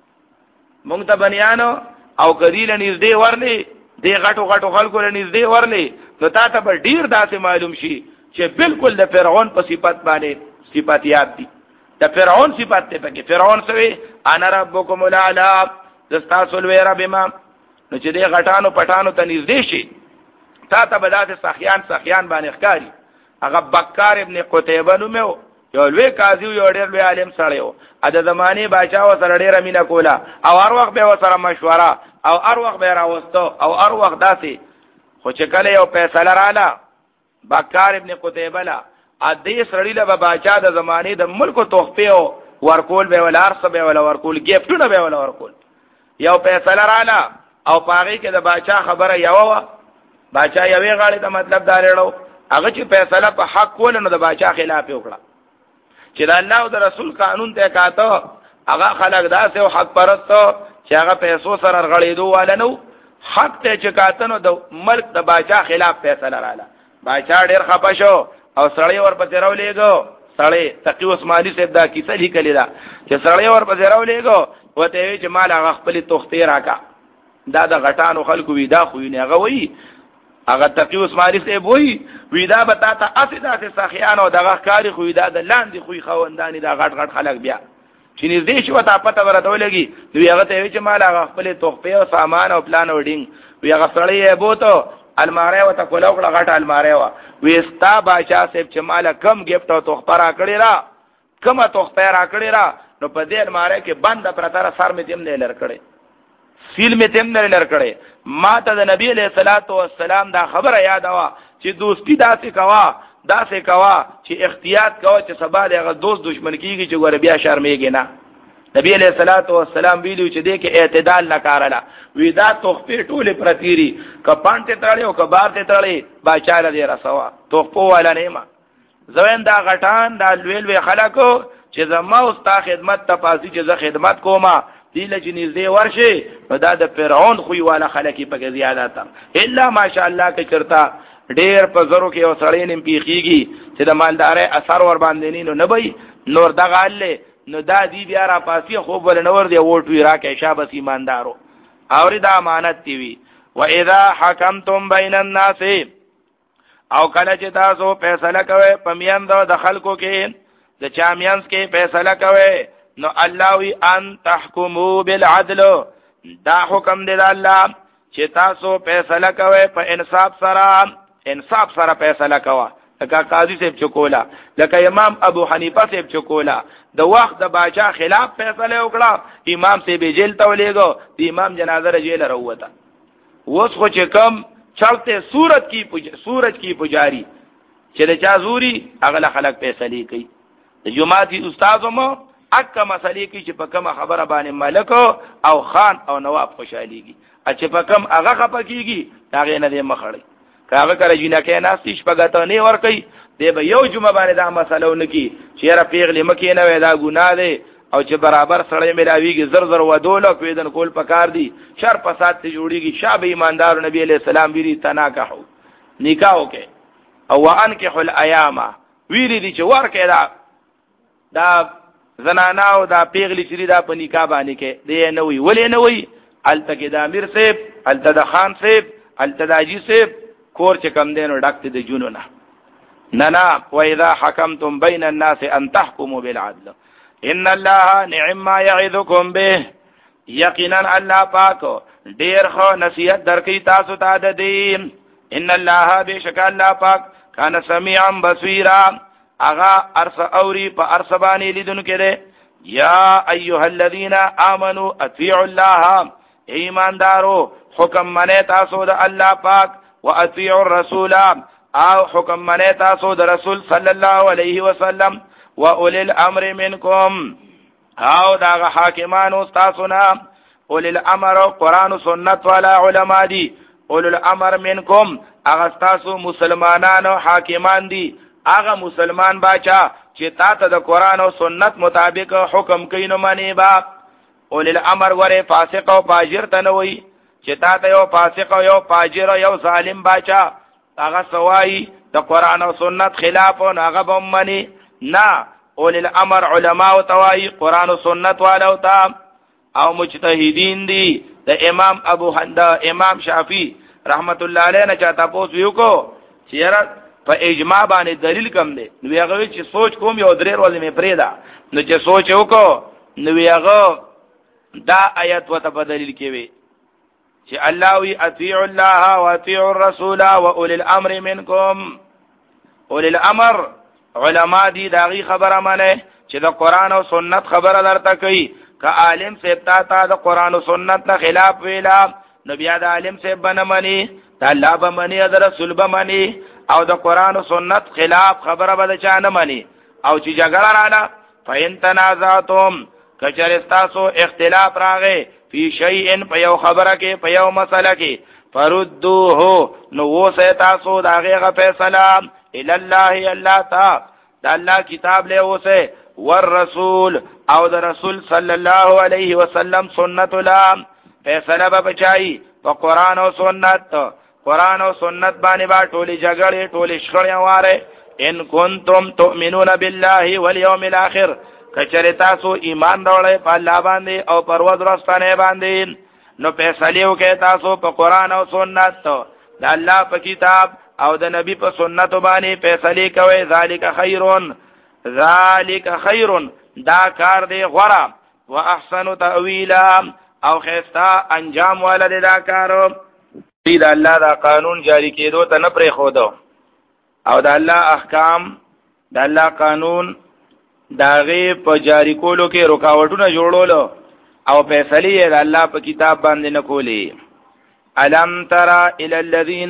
مونږ ته بنیانو او کدی لنيزدې ورلې دې غټو غټو خلکو لنيزدې ورلې نو تا ته به ډیر داسې معلوم شي چې بالکل د فرعون په صفات باندې صفات یاد دي د فرعون صفات ته پکې فرعون سوي انا ربکم الاعلى دستاسو الویرا بما نو چې دې غټانو پټانو ته نږدې شي تا ته به داسې سخیان سخیان باندې ښکاری هغه بکار ابن قتيبه نو مې یو لوی قاضي یو ډېر لوی عالم سره یو ا د زمانه بادشاہ و سره ډېر مینا کولا او هر وخت به و سره مشوره او هر وخت به راوستو او هر وخت داسې خو چې کله یو فیصله رااله بکار ابن قتيبه لا ا دې سړی له بادشاہ د زمانه د ملک توخپه او ورکول به ولار سبه ولا ورکول گیفټونه به ولا ورکول یو فیصله رااله او پاره کې د بادشاہ خبره یو وا بادشاہ یوې غاړي ته مطلب دارېړو هغه چې فیصله په حق کول نو د بادشاہ خلاف وکړه چې د الله او د رسول قانون ته کاته هغه خلک داسې او حق پرست چې هغه پیسو سره غړېدو والا نو حق ته چې کاته نو د ملک د بادشاہ خلاف فیصله رااله بادشاہ ډېر خپه شو او سړی ورپسې راولېګو سړی تقی عثماني صاحب دا کیسه لیکلې ده چې سړی ورپسې راولېګو وته وی چې مال هغه خپل توختې راکا دا د غټانو خلکو وی دا خو نه هغه وی هغه تقی عثماني صاحب وی وی دا به تا ته اساس سخیان او دغه کاری خو دا د لاندې خو خوندانی دا غټ غټ خلک بیا چې نږدې شو ته پته ورته ولګي وی هغه ته وی چې مال هغه خپل توختې او سامان او پلان وډینګ وی هغه سړی یې بوته الماره وته کولاوکړه غټه الماره وا وستا بادشاہ صاحب چې مال کم گیفت او توخه را کړی را کومه توخه را کړی را نو په دې الماره کې بند پرتر سر می تیم نه لر کړي سیل می تیم نه لر کړي ما ته د نبی علیہ الصلوۃ والسلام دا خبره یاد وا چې دوستی داسې کوا داسې کوا چې احتیاط کوا چې سبا له دوست دشمن کیږي چې ګور بیا شرمېږي نه نبی علیہ الصلوۃ والسلام ویلو چې دې کې اعتدال نکارلا ودا توخپې ټوله پرتيري کپانته تړلې او کبار ته تړلې باچاله دې رسوا توخپو والا نه ما زوین دا غټان دا لویل وی خلکو چې زما او ستا خدمت ته پاسي چې زه خدمت کومه دی له نږدې ورشه نو دا د فرعون خوې والا خلک په زیادت الا ماشاءالله کې چرتا ډېر په زرو کې او سړی نیم پیخیږي چې د مالداري اثر ور باندې نو نه وي نور دغه الله نو دا دی بیا را پاسي خو بل نور دی ووټ وی راکې شابه ایماندارو اور دا امانت دی وی و اذا حکمتم بین الناس او کله چې تاسو فیصله کوئ پمیان د خلکو کې د چامیانس کې فیصله کوئ نو الله وی ان تحکمو بالعدل دا حکم دی الله چې تاسو فیصله کوئ په انصاف سره انصاف سره فیصله کوئ لکه قاضی صاحب چکولا لکه امام ابو حنیفه صاحب چکولا د وخت د باچا خلاف فیصله وکړه امام صاحب جیل ته ولېګو د امام جنازه جیل راوته وس خو چې کم چلته صورت کی پج... سورج کی پجاری چې د چا زوري هغه خلک فیصله کوي د جمعاتي استادو مو اکه مسلې کې چې په کومه خبره باندې ملک او خان او نواب خوشاليږي چې په کوم هغه خپکیږي هغه نه دې مخړي هغه کړه جنا کې ناستې شپګته نه ور کوي دی به یو جمعه باندې دا مسله ونکي چې را پیغلې مکه نه وې دا ګناه ده او چې برابر سړی ملاویږي زر زر ودوله کویدن کول پکار دي شر فساد ته جوړیږي شابه ایماندار نبی علیہ السلام ویری تناکحو نکاح وکي او وانکحوا الایام ویری دي چې ورکه دا دا زنانا او دا پیغلی چې دا په نکاح باندې کې دی نه وی ولې نه وی الته کې د امیر صاحب الته د خان صاحب الته د اجي صاحب کور چې کم دینو ډکته د جنونه نه نه و اذا حكمتم بين الناس ان تحكموا بالعدل ان الله نعم ما يعظكم به یقینا الله پاک ډیر خو نصیحت درکې تاسو ته د دین ان الله بشک الله پاک کان سميعا بصيرا اغا ارس اوري په ارسبانی لیدون کړي یا ایها الذين امنوا اطيعوا الله ایماندارو حکم منه تاسو د الله پاک واطيعوا الرسول او حکم منه تاسو د رسول صلی الله علیه وسلم واولی الامر منکم او دا حاکمانو تاسو نه اولی الامر قرآن و سنت والا علماء دی اولی الامر منکم اغا تاسو مسلمانانو حاکمان دی اغا مسلمان باچا چې تا ته د قرآن و سنت مطابق حکم کینو منی با اولی الامر وره فاسق و فاجر تنوی چې تا ته یو فاسق و یو فاجر و یو ظالم باچا اغا سوائی د قرآن و سنت خلاف و اغا بمانی نا اولی الامر علماء و توائی قرآن و سنت والاو تا او مجتہدین دی د امام ابو حندا امام شافی رحمت الله علیه نه چاته پوس یو کو چیرې په اجماع باندې دلیل کم دی نو هغه چې سوچ کوم یو درې ورځې مې پریدا نو چې سوچ وکړو نو هغه دا آیت وته په دلیل کې وي چې الله وی اطیعوا الله واطیعوا الرسول واولی الامر منکم اولی الامر علماء دی داغي خبره منه چې د قران او سنت خبره درته کوي که عالم سیبتا تا د قران او سنت نه خلاف ویلا نو بیا د عالم سیب بنه منی د الله به منی د رسول به منی او د قران او سنت خلاف خبره به چا نه منی او چې جګړه رااله فین تنازعتم کچرستاسو اختلاف راغې فی شیء په یو خبره کې په یو مسله کې فردوه نو وسه تاسو داغه فیصله الى الله الله تا د الله کتاب له وسه والرسول او د رسول صلی الله علیه وسلم سنت الله فیصله به بچای په قران او سنت قران او سنت باندې با ټولي جګړې ټولي شخړې واره ان کنتم تؤمنون بالله واليوم الاخر کچره تاسو ایمان راوړی په الله باندې او پر ورځ راستانه باندې نو فیصله وکړئ تاسو په قران او سنت د الله په کتاب او د نبی په سنت باندې فیصله کوي ذالک خیرون ذالک خیرون دا کار دی غره واحسن تاویلا او خستا انجام ولر دا کارو دې الله دا قانون جاری کېدو ته نه پرې خودو او د الله احکام د الله قانون داغه په جاری کولو کې رکاوټونه جوړولو او فیصله د الله په کتاب باندې نه کولی الم ترى الى الذين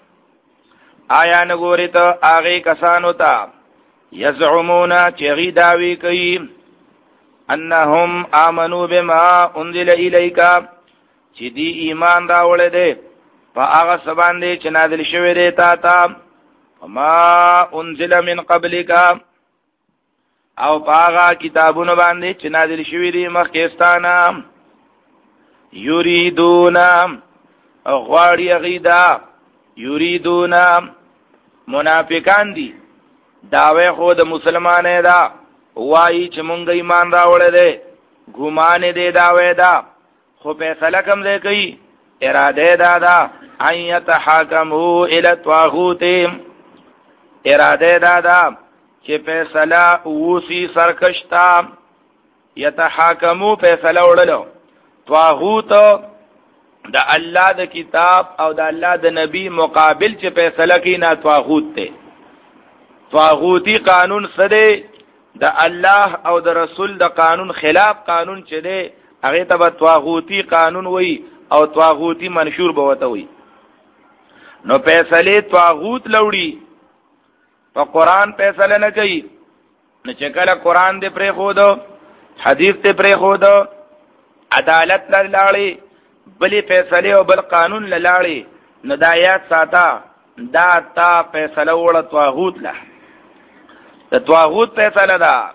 آیا نګوري ته هغه کسانو ته یزعمون چې داوی کوي انهم امنوا بما انزل اليك چې دی ایمان راوړل دي په هغه سباندې چې نازل شوی دی تا ته ما انزل من قبلك او پاغا کتابونو باندې چې نازل شوی دی مخکستانه یریدون غواړي غیدا یریدون منافقان دي داوی خو د مسلمانې دا وایي چې مونږ ایمان راوړل دي ګمان دې داوی دا خو فیصله کوم دی کوي اراده دا دا ان يتحاكموا الى الطاغوت اراده دا دا چې فیصله وسی سرکشتا يتحاكموا فیصله وړلو طاغوت د الله د کتاب او د الله د نبی مقابل چې فیصله کوي نه طاغوت ته طاغوتی قانون سره د الله او د رسول د قانون خلاف قانون چې دی هغه ته طاغوتی قانون وای او طاغوتی منشور به وته وای نو فیصله طاغوت لوړي په قران فیصله نه کوي نو چې کله قران دې پرې خو دو حدیث دې پرې خو دو عدالت لاړې بلې فیصله او بل قانون لاړې نو د آیات ساته دا تا فیصله وړه طاغوت له د طاغوت فیصله ده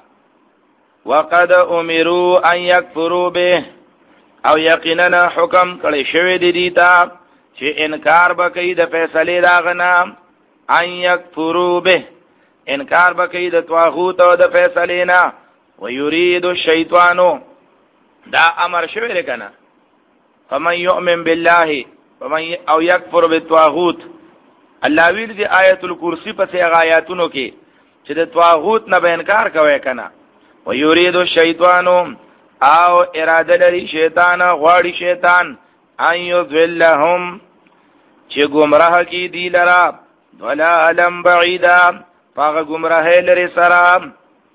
وقد امروا ان يكفروا به او یقینا حکم کړي شوی دی دیتا چې انکار وکړي د فیصله دا غنا ان يكفروا به انکار وکړي د طاغوت او د فیصله نه ويريد الشیطان دا امر شوی دی کنه فمن يؤمن بالله ومن او يكفر بالطاغوت الله ویل دی آیت الکرسی په څیر آیاتونو کې چې د طاغوت نه به انکار کوي کنه ويريد الشیطان او اراده لري شیطان غواړي شیطان ان يذلهم چې گمراه کی دی لرا ضلالا بعیدا فاغ گمراه لري سلام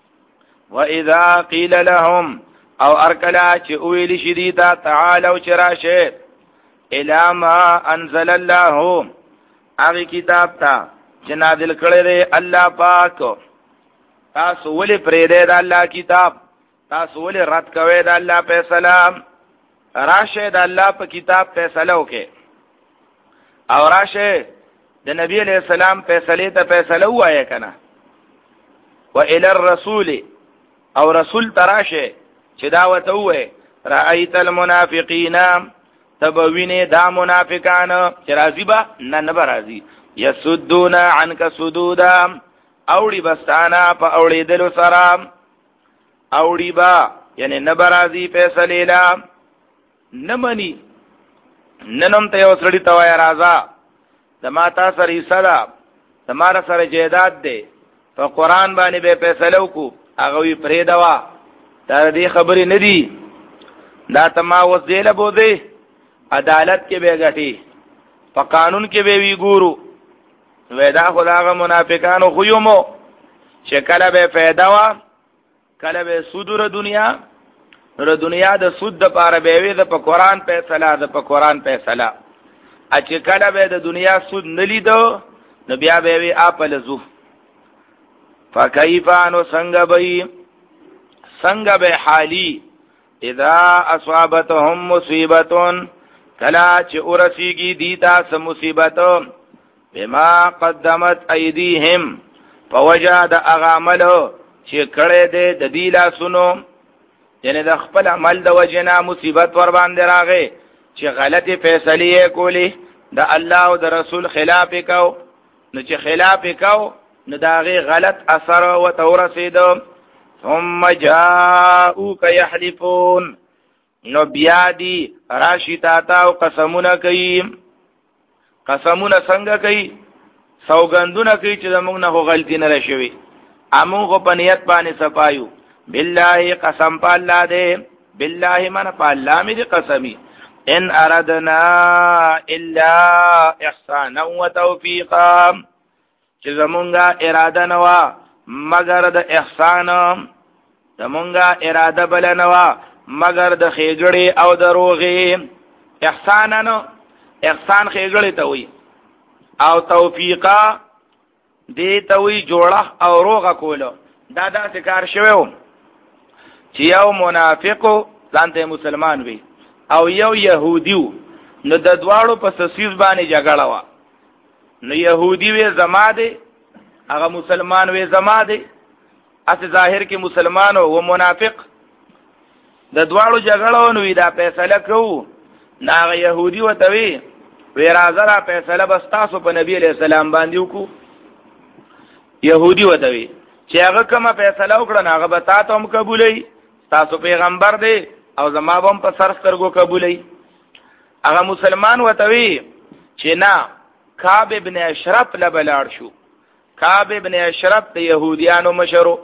واذا قيل لهم او ارکلا چې اویل شدیدا تعالوا چراشه الا ما انزل الله هغه کتاب ته چې نازل کړی دی الله پاک تاسو ولې پرې دی د الله کتاب تاسو ولې رد کوئ د الله فیصله راشه د الله په کتاب فیصله وکړي او راشه د نبی علیہ السلام فیصله ته فیصله وایي کنه و الى الرسول او رسول تراشه چې دا وته وایي رأیت المنافقین تبوینه دا منافقان چې راضی با نه نه راضی یسدون عنک سدودا اوړي بستانا په اوړي دلو سره اوړي با یعنی نه برازي فیصله لا نمنی ننم ته اوسړی توای راځه دماتا سره صدا تمہارا سره جیداد دی په قران باندې به فیصله وکړو هغه وی پرې دوا دا دې خبرې ندي دا تما وسیله بوده عدالت کې به غټي په قانون کې به وی ګورو ودا خداغه منافقانو خو یومو چې کله به فایده وا کله به سودره دنیا نو دنیا د سود د پاره به وي د په قران فیصله د په قران فیصله ا چې کله به د دنیا سود نلیدو نو بیا به وي اپل زو فکیف انو څنګه به څنګه به حالی اذا اصابتهم مصیبتون کلا چې ورسیږي دیتا سم مصیبتو بما قدمت ایدیهم فوجد اغاملو چې کړه دې د دې لاسونو یعنی د خپل عمل د وجنا مصیبت ور باندې راغې چې غلطي فیصله کولی د الله او د رسول خلاف وکاو نو چې خلاف وکاو نو داغه غلط اثر او تورسید ثم جاءوك يحلفون نو بیا دی راشی تا او قسمونه کوي قسمونه څنګه کوي سوګندونه کوي چې موږ نه غلطی نه راشي امو په نیت باندې صفایو بالله قسم په الله دې بالله من په الله مې قسمی ان اردنا الا احسانا وتوفيقا چې زمونږه اراده نوا مگر د احسان زمونږه اراده بل نوا مگر د خېګړې او دروغې احسان نو احسان خېګړې ته وي او توفیقا دې ته وي جوړه او روغه کولو دا داسې کار شوی چې یو منافق ځانته مسلمان وي او یو يهوديو نو د دواړو په سسیز باندې جګړه وا نو يهودي وي زما دي هغه مسلمان وي زما دي اس ظاهر کې مسلمان او منافق د دواړو جګړه نو دا فیصله کوو ناغه يهودي وتوي وی راځه را فیصله بس تاسو په نبی علیہ السلام باندې وکړو. يهودي وتوي چې هغه کومه فیصله وکړه هغه به تاسو هم قبولې، تاسو پیغمبر دی او زما به هم په سر سترګو قبولې. هغه مسلمان وتوي چې نه کعب ابن اشرف لبلاړ شو. کعب ابن اشرف د يهوديانو مشرو.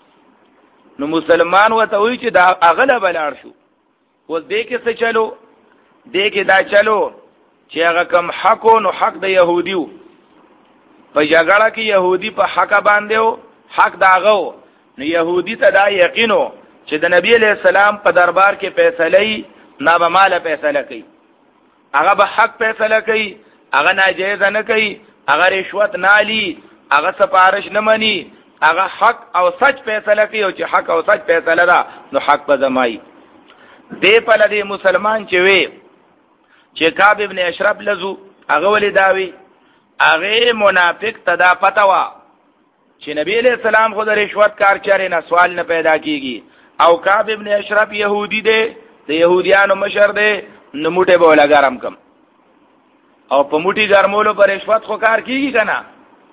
نو مسلمان وتوي چې دا هغه لبلاړ شو. و دې کې څه چلو؟ دې کې دا چلو چې هغه کم حق نو حق د يهوديو په جګړه کې يهودي په حق باندې او حق داغو. نو يهودي ته دا یقینو چې د نبی عليه السلام په دربار کې فیصله نه به مال فیصله کوي، هغه به حق فیصله کوي، هغه ناجیز نه کوي، هغه رشوت نه علي، هغه سفارش نه مني، هغه حق او سچ فیصله کوي او چې حق او سچ فیصله ده نو حق به زمای. دې په لدی مسلمان چې وي چې کعب ابن اشرف لزو هغه ولې داوي هغه منافق تدا پتاوا چې نبی علیہ السلام خو د رشوت کار چاره نه سوال نه پیدا کیږي او کعب ابن اشرف يهودي دی د يهوديانو مشر دی نو موټه به ولا ګرم کم او په موټي ګرمولو پر رشوت خو کار کیږي کنه.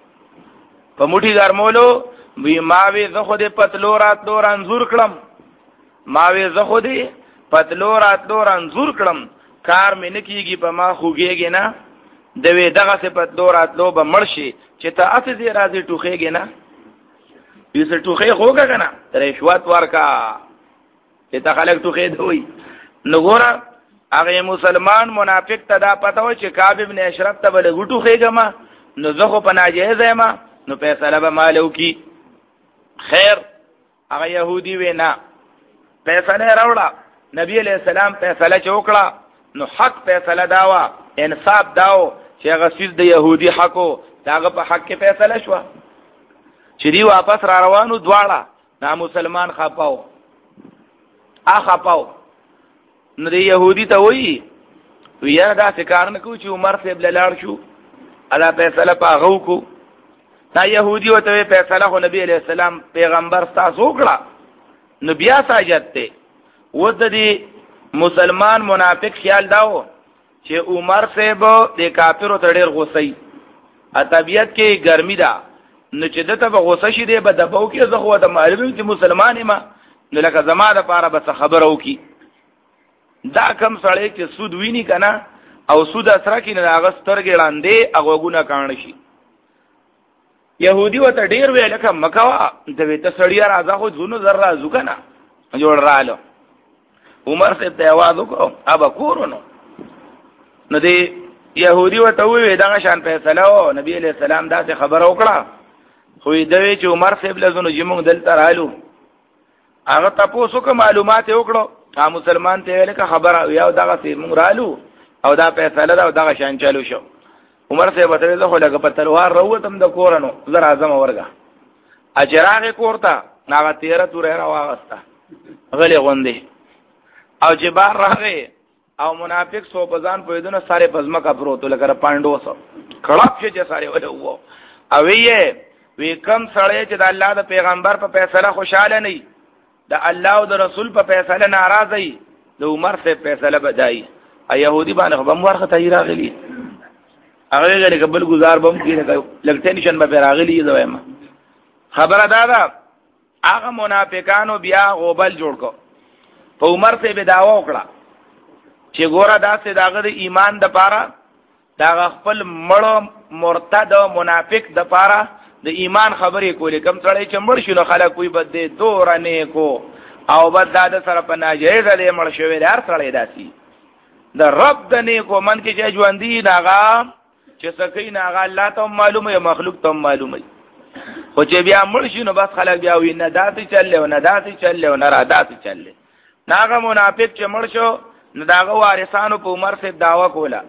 په موټي ګرمولو وی ماوي زه خو دې پتلو رات دور انزور کړم، ماوي زه خو دې پتلو رات دور انزور کړم، کار مې نه کیږي په ما خوږیږي نه دوی دغه صفت دورات لو به مرشي چې ته اته دې راځي ټوخېږي نه یې څه ټوخې خوګه کنه رشوت ورکا چې ته خلک ټوخې دوی. نو ګوره هغه مسلمان منافق ته دا پته و چې کعب ابن اشرف ته بل غټو خېګما نو زه خو په ناجیز یم نو فیصله به مالو کی. خیر هغه يهودي وینا فیصله راوړه، نبی علیہ السلام فیصله چوکړه نو حق فیصله داوا، انصاف داو چې هغه سیس د يهودي حقو داغه په حق کې فیصله شو. چې دی واپس را روانو دواړه نا مسلمان خپاو ا خپاو نو دی يهودي ته وی ویا دا څنګه نه کو چې عمر صاحب لاړ شو الا فیصله پاغو کو. دا يهودي وته فیصله خو نبی عليه السلام پیغمبر تاسو وکړه نو بیا ساجت ته ود دي مسلمان منافق خیال داو چې عمر صاحب د کافرو ته ډېر غوسه ا طبيعت کې ګرمي ده نو چې دته به غوسه شي دی به د بو کې زه خو د معلومه چې مسلمان ما نو لکه زما د پاره به خبر او کی. دا کم سړی چې سود ویني کنه او سود اثر کې نه هغه سترګې لاندې هغه ګونه کان شي. يهودي وته ډېر ویل لکه مکوا د وته سړی راځه خو ځونو زر راځو کنه جوړ رااله عمر سے ته आवाज وکړو ابا کورونو نو دی يهودي وته وی دا شان فیصله او نبی عليه السلام دا څه خبر وکړه خو دوی چې عمر صاحب لزونو جمع دلته رالو هغه تاسو کوم معلومات وکړو ا مسلمان ته ویل کا خبر یا دا څه مونږ رالو او دا فیصله دا دا شان چالو شو. عمر صاحب ته زه خو لګ په تلوار راوتم د کورانو زر اعظم ورګه اجراغه کوړتا ناغه تیرا تورې را واغستا غلې غوندې او چې بار راغې او منافق سو بزان په دونه ساره پزما کا پروت لکه پاندو سو کړهپ چې ساره وله وو او یې وی کم سړی چې د الله د پیغمبر په فیصله خوشاله نه د الله او د رسول په فیصله ناراض وي د عمر سے فیصله بدای ا يهودي باندې هم ورخه ته راغلی هغه غره قبل گزار بم کې لګ ټینشن به راغلی زویم. خبره دادا هغه منافقانو بیا غوبل جوړ کو په عمر سے به داوا وکړه چې ګوره داسې داغه د ایمان د پاره دا خپل مړو مرتد او منافق د پاره د ایمان خبرې کولې کم سړی چې مړ شنو خلک کوئی بد دې دور نه کو او بد داد سره په ناجیز دې مړ شوی هر سړی داسي د رب د نه کو من کې چې ژوندۍ ناغا چې سکه ناغا الله ته معلومه یا مخلوق ته معلومه خو چې بیا مړ شنو بس خلک بیا وي نه داسې چلې او نه داسې چلې او نه را داسې چلې ناغه منافق چې مړ شو نو داغه وارثانو په عمر سے داوا کولا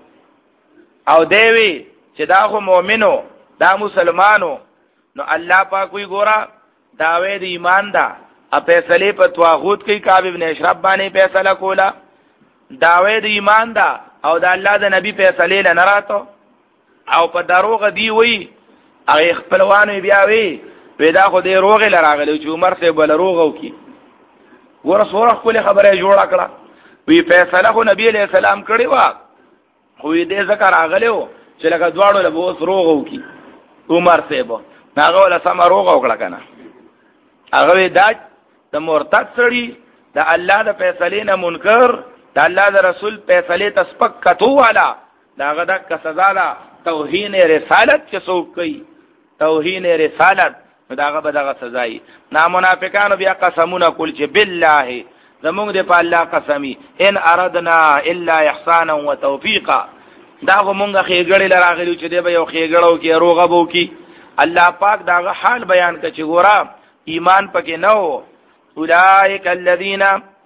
او دیوی چې دا خو مؤمنو دا مسلمانو نو الله پاک وی ګورا داوی د ایمان دا ا فیصله په توغوت کې کعب ابن اشرف باندې فیصله کولا داوی د ایمان دا او د الله د نبی فیصله نه راتو او په دروغ دی وی هغه خپلوانو بیا وی پیدا خو دی روغ لراغلی چې عمر سے بل روغو کی ګور سوره خپل خبره جوړه کړه وی فیصله خو نبی علیہ السلام کړی و خو دې ذکر راغلو چې لکه دواړو له اوس روغ وکي عمر سیبو هغه ولا سم روغ وکړه کنه هغه دا د مرتد سړي د الله د فیصلې نه منکر د الله د رسول فیصلې تسپک کتو والا داغه د سزا ده توهین رسالت چې څوک کوي توهین رسالت داغه به دغه سزای نا منافقانو بیا قسمونه کول چې بالله زمونږ د په الله قسمی ان اردنا الا احسانا وتوفیقا دا مونږه خېګړې لراغلو چې دی به یو خېګړو کې روغه بو کې الله پاک داغه حال بیان کړي چې ګورا ایمان پکې نو اولئک الذین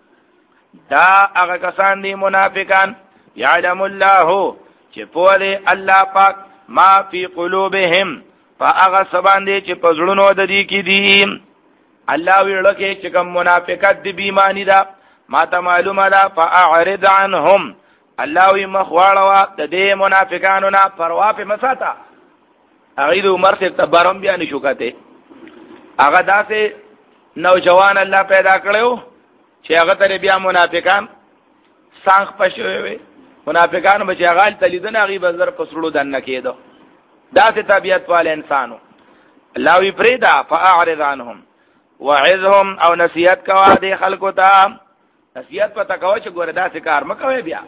دا هغه کسان دي منافقان یعلم الله چې په دې الله پاک ما فی قلوبهم فاغه سبان دي چې پزړونو د دې کې دي الله ویل کې چې کوم منافقت دي بیمانی دا ما ته معلومه ده فاعرض عنهم الله وی مخواړه د دې منافقانو نه پروا په مساته هغه د عمر سے تبرم بیا نشو کته هغه داسې نوجوان الله پیدا کړو چې هغه ته بیا منافقان څنګه پښوي منافقان به چې هغه تلیدنه هغه بزر پسړو دنه کېدو داسې طبيعت وال انسانو الله وی پریدا فاعرض عنهم وعظهم او نصیحت کوا دې خلکو ته نصیحت پتا کوا چې ګوره داسې کار مکوي بیا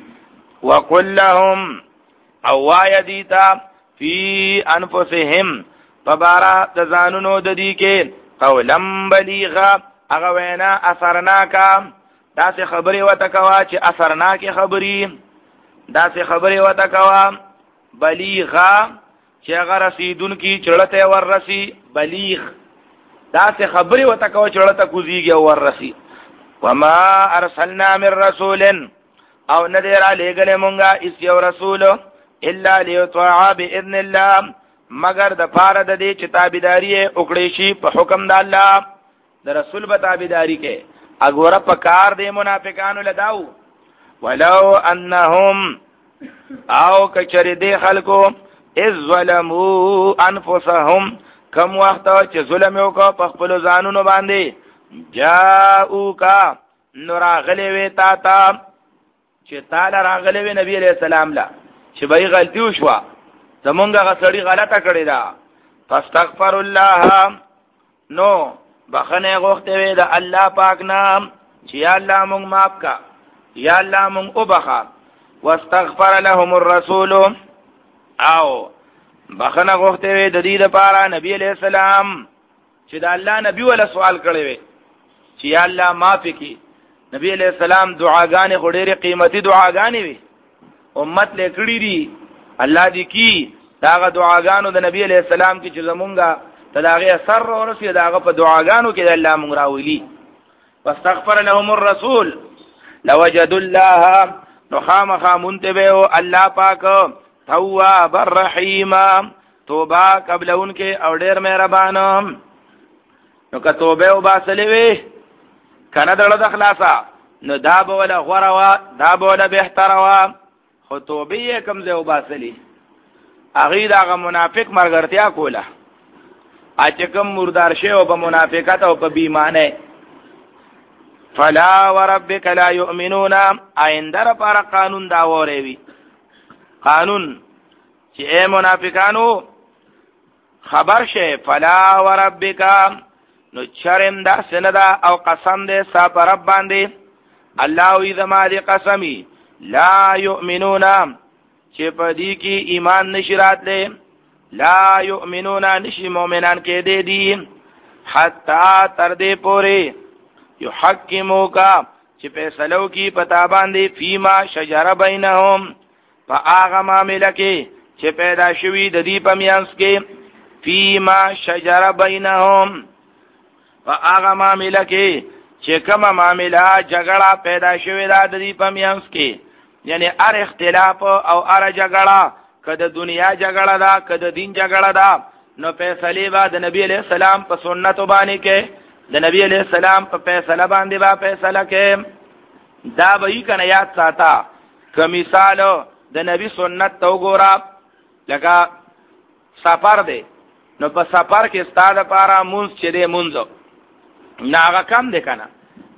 وقل لهم او وایدیتا فی انفسهم فبارا تزانونو د دې کې قولم بلیغا هغه وینا اثرناکا داسې خبرې وته کوا چې اثرناکې خبرې داسې خبرې وته کوا بلیغا چې هغه رسیدون کی چړته ور رسی بلیغ داسې خبرې وته کوا چړته کوزیږي ور رسی وما ارسلنا من رسول او ندیر علی گله مونږه اس یو رسول الا لیطاع باذن الله مگر د پاره د دې چې تابعداري وکړي شي په حکم د الله د رسول په تابعداري کې اګوره په کار د منافقانو لداو ولو انهم او کچری دې خلکو اذ ظلموا انفسهم کم وخت چې ظلم وکړ په خپل ځانونو باندې جاءوکا نراغلی وی تا تا چې تعالی راغلی وی نبی علیہ السلام لا چې به غلطی وشوا زمونږه غسړی غلطه کړی دا فاستغفر الله نو بخنه غوښته وی دا الله پاک نام چې یا الله مونږ معاف کا یا الله مونږ وبخا واستغفر لهم الرسول او بخنه غوښته وی د دې لپاره نبی علیہ السلام چې دا الله نبی ولا سوال کړی وی چې یا الله معافي کی نبی علیہ السلام دعاګانې غډېره قیمتي دعاګانې وي امت لیکړي دي الله دې کی داغه دعاګانو د نبی علیہ السلام کې چې زمونږه تداغه اثر ورسې داغه په دعاګانو کې الله مونږ راولي واستغفر لهم الرسول لوجدوا الله نخامخ منتبه الله پاک تواب الرحیم توبه قبلون کې او ډېر مهربان نو که توبه وباسلې وي کنه دړه د خلاصا نو دا به ولا غوروا دا به ولا بهتر وا خو توبه کم زه وباسلې اغه دا منافق مرګرتیا کوله اچ کم مردار شه او په منافقت او په بیمانه فلا وربک لا یؤمنون ایندر پر قانون دا وروي قانون چې اے منافقانو خبر شه فلا وربک نو چرم دا سندا او قسم دې سا پر رب باندې الله وی زما دې قسمی لا یؤمنون چې په دې کې ایمان نشرات دې لا یؤمنون نشي مؤمنان کې دې دي حتا تر دې پوره یحکمو کا چې فیصلو کی پتا باندې فیما شجر بینهم فاغه معاملې کې چې پیدا شوی د دې پمیانس کې فیما شجر بینهم فاغه معاملې کې چې کومه معاملې جګړه پیدا شوی د دې پمیانس کې یعنی ار اختلاف او ار جګړه کده دنیا جګړه دا کده دین جګړه دا نو فیصله بعد نبی علیہ السلام په سنت باندې کې د نبی علیہ السلام په فیصله باندې با فیصله کې دا به کنه یاد ساته که مثال د نبی سنت تو ګورا لکه سفر دی نو په سفر کې ستاده لپاره مونږ چې دی مونږ ناغه کم دی کنه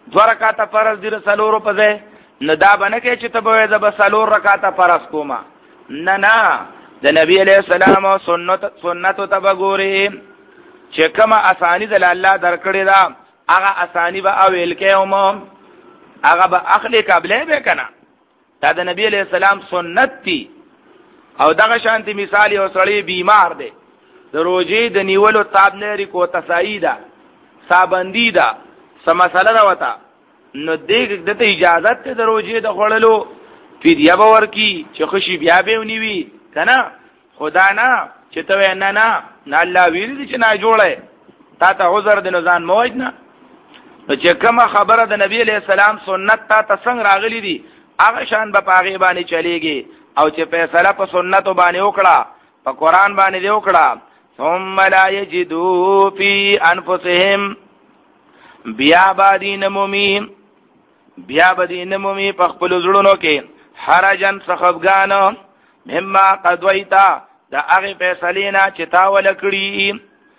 دو رکعاته فرض دي سلور په ځای نه دا باندې کې چې ته به د سلور رکعاته فرض کوما نه نه د نبی علیہ السلام او سنت سنت تبغوري چې کومه اسانی د الله درکړی دا هغه اسانی به اویل کې هم هغه به اخلي قبله به کنه دا د نبی علیہ السلام سنت دي او دغه شانتي مثال یو سړی بیمار دی د روزي د نیولو تاب لري کو تسایدا صابندی دا سم مسله دا وتا نو دې دته اجازه ته د روزي د خړلو فدیه باور کی چې خوشي بیا به ونیوي کنه خدا نه چې ته نه نه نه الله ویل چې نه جوړه تا ته عذر د نزان موج نه چې کومه خبره د نبی علیہ السلام سنت تا څنګه راغلي دي هغه شان به پاغي باندې چلےږي او چې فیصله په سنت باندې وکړه په قران باندې وکړه ثم لا یجدوا فی انفسهم بیا بادین مومیم بیا بدین مومی په خپل زړونو کې حرجن سخفغان مما قضیتا دا هغه فیصلینا چې تا ولکړي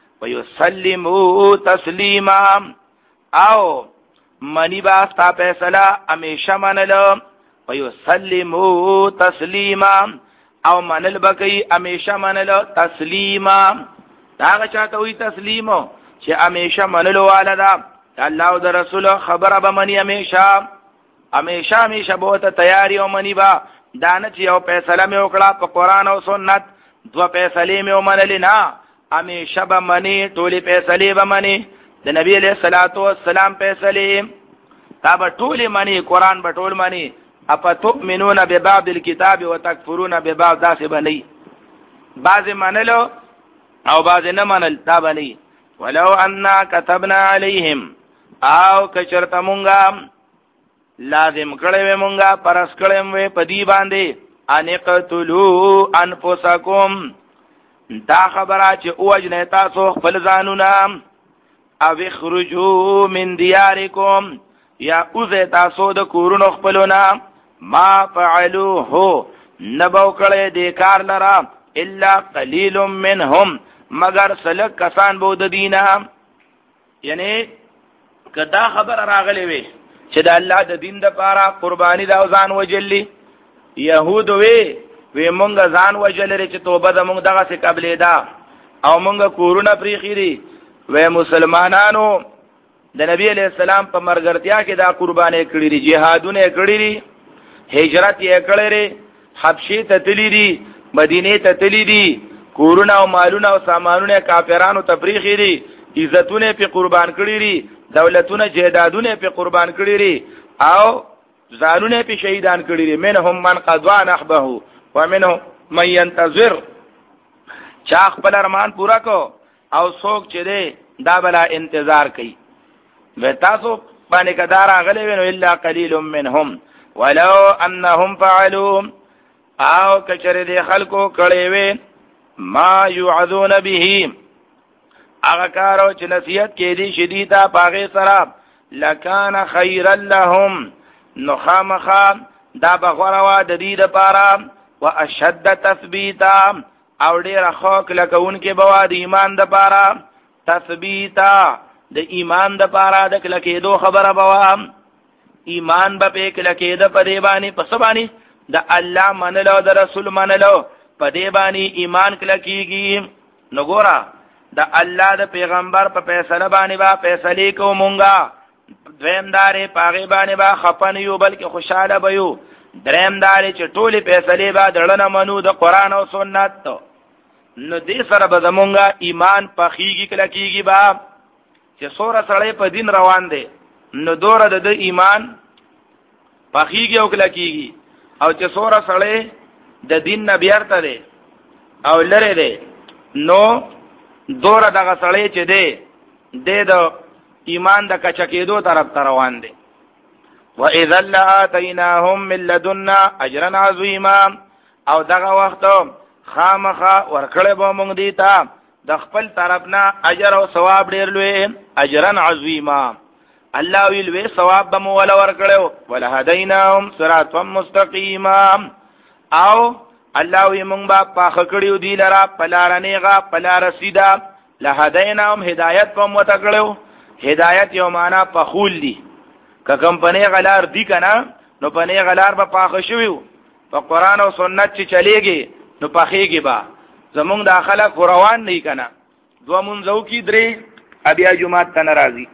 ويسلموا تسلیما او منی با ستا فیصله همیشه منلو ويسلموا تسلیما او منل بکی همیشه منلو تسلیما دا هغه چاته وي تسلیمو چې همیشه منلو والدا الله او د رسول خبره به منی همیشه همیشه همیشه بہت تیاری او منی با دانه چې یو فیصله مې وکړه په قران او سنت دو فیصله مې ومنل نه همیشه به منی ټولې فیصله به منی د نبی علیہ الصلوۃ والسلام فیصله تا به ټولې منی قران به ټول منی اپا تؤمنون ببعض الكتاب وتكفرون ببعض داسې بنی بعض منلو او بعض نه منل دا بنی ولو اننا كتبنا عليهم او کچرته مونږه لازم کړه و مونږه پرس کړه و پدی باندې ان قتلوا انفسکم دا خبره چې اوجنه تاسو خپل ځانونه او اخرجوا من دیارکم یا اوزه تاسو د کورونو خپلونه ما فعلوه نبو کړه دې کار لرا الا قلیل منهم مگر سلک کسان بود دینه یعنی کدا خبر راغلی وي چې د الله د دین د پاره قربانی دا ځان وجلی يهود وی وی مونږ ځان وجلری چې توبه د مونږ دغه څخه قبلې ده او مونږ کورونه پریخيري وی مسلمانانو د نبی علیہ السلام په مرګرتیا کې دا قربانې کړې دي جهادونه کړې دي هجرت یې کړې دي حبشې ته تللی دي مدینه ته تللی دي کورونه او مالونه او سامانونه کافرانو تفریخي دي عزتونه په قربان کړی دي دولتونه جیدادونه په قربان کړی دي او ځانونه په شهیدان کړی دي منهم من قضا نحبه ومنهم من ينتظر چا خپل ارمان پورا کو او څوک چې دی دا بلا انتظار کوي و تاسو باندې کدار غلې وینو الا قليل منهم ولو انهم فعلوا او کچره دي خلکو کړي وي ما يعذون به هغه کارو چې نصیحت کې دي شدیدا پاغه سره لکان خیر لهم نخامخا دا بغوروا د دې لپاره واشد تثبیتا او ډیر خوک لکون کې بوا د ایمان د لپاره تثبیتا د ایمان د لپاره د کلکې دو خبره بوا ایمان به په کلکې د پدې باندې پس باندې د الله منلو د رسول منلو پدې باندې ایمان کلکېږي نو ګورا د الله د پیغمبر په فیصله باندې با فیصله کو مونږه دویم دارې پاغه باندې با خپن یو بلکې خوشاله بيو دریم دارې چې ټولې فیصله با دړنه منو د قران او سنت نو دې سره به زمونږه ایمان پخېږي کلکېږي با چې سوره سړې په دین روان دي نو دوره د ایمان پخېږي او کلکېږي او چې سوره سړې د دین نه بیرته دي او لره دي نو دوره دغه سړی چې دی د ایمان د کچکېدو طرف ته روان دی وَإِذَا لَآتَيْنَاهُمْ مِنْ لَدُنَّا أَجْرًا عَظِيمًا او دغه وخت خامخا ورکړې به موږ دی ته د خپل طرف نه اجر او ثواب ډېر لوی اجرا عظیما الله ویل وی ثواب به مو ولا ورکړو ولهدیناهم صراطا مستقیما او الله وی مونږ با پاخه کړیو دی لرا پلارنیغه پلار سیدا لهدیناهم هدایت په مو تکړو هدایت یو معنا په خول دی که کمپنی غلار دی کنه نو پنی غلار به پاخه شویو په قران او سنت چې چلیږي نو پخېږي با زمونږ د خلک روان نه کنه دو منځو کې درې بیا جمعه ته ناراضي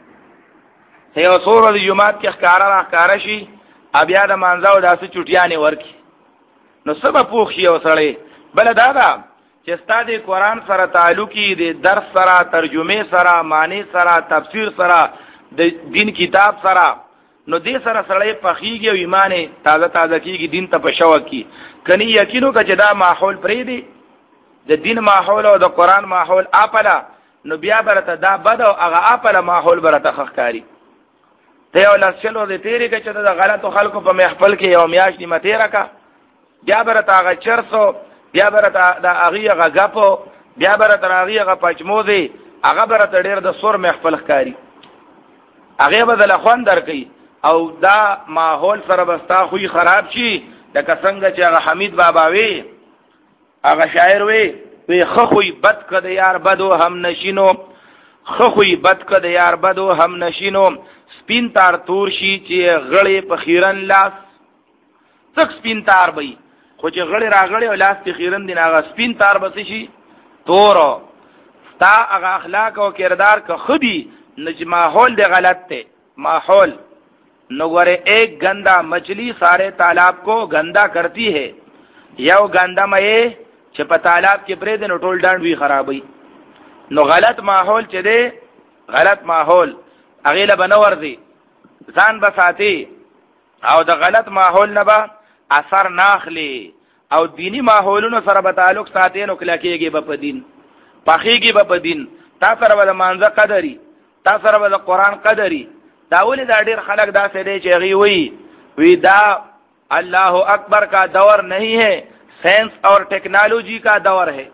یو سور د جمعه کې ښکارا راښکارا شي بیا د مانځو داسې چټیانې ورکی نو سبا پوښ شي وسړې بل دا دا چې ستاسو قرآن سره تعلقي د درس سره ترجمه سره معنی سره تفسیر سره د دین کتاب سره نو دې سره سړی پخېږي او ایمان تازه تازه کیږي دین ته په شوق کی کني یقینو که چې دا ماحول پرې دی د دین ماحول او د قرآن ماحول اپلا نو بیا برته دا بد او هغه اپلا ماحول برته خخکاری ته یو لاسلو دې تیرې کې چې د غلطو خلکو په محفل کې یو میاش نیمه تیرا کا بیا برته هغه چرسو بیا برته د هغه غغپو بیا برته هغه غ پچموزي هغه برته ډېر د سور محفل ښکاری هغه بدل خوان درکې او دا ماحول سره بستا خوې خراب شي لکه څنګه چې هغه حمید بابا وی هغه شاعر وی وی خخوی بد کده یار بدو هم نشینو خخوی بد کده یار بدو هم نشینو سپین تار تور شي چې غړې په خیرن لاس څک سپین تار وي خو چې غړې راغړې او لاس په خیرن دی هغه سپین تار بس شي تور تا هغه اخلاق او کردار که خودي نج ماحول دی غلط ته ماحول نگورے ایک گندا مچھلی سارے تالاب کو گندا کرتی ہے یو گندا مې چې په تالاب کې پرې د ټول ډاند وی خرابوي نو غلط ماحول چې دی غلط ماحول هغه له بنور دی ځان بساتی او د غلط ماحول نه به اثر ناخلی او دینی ماحولونو سره به تعلق ساتي نو کله کېږي به په دین پخېږي به په دین تا سره به د مانځه قدرې تا سره به د قرآن قدرې دا ولې دا ډېر خلک داسې دی چې هغې وی وی دا اللہ اکبر کا دور نہیں ہے سائنس اور ٹیکنالوجی کا دور ہے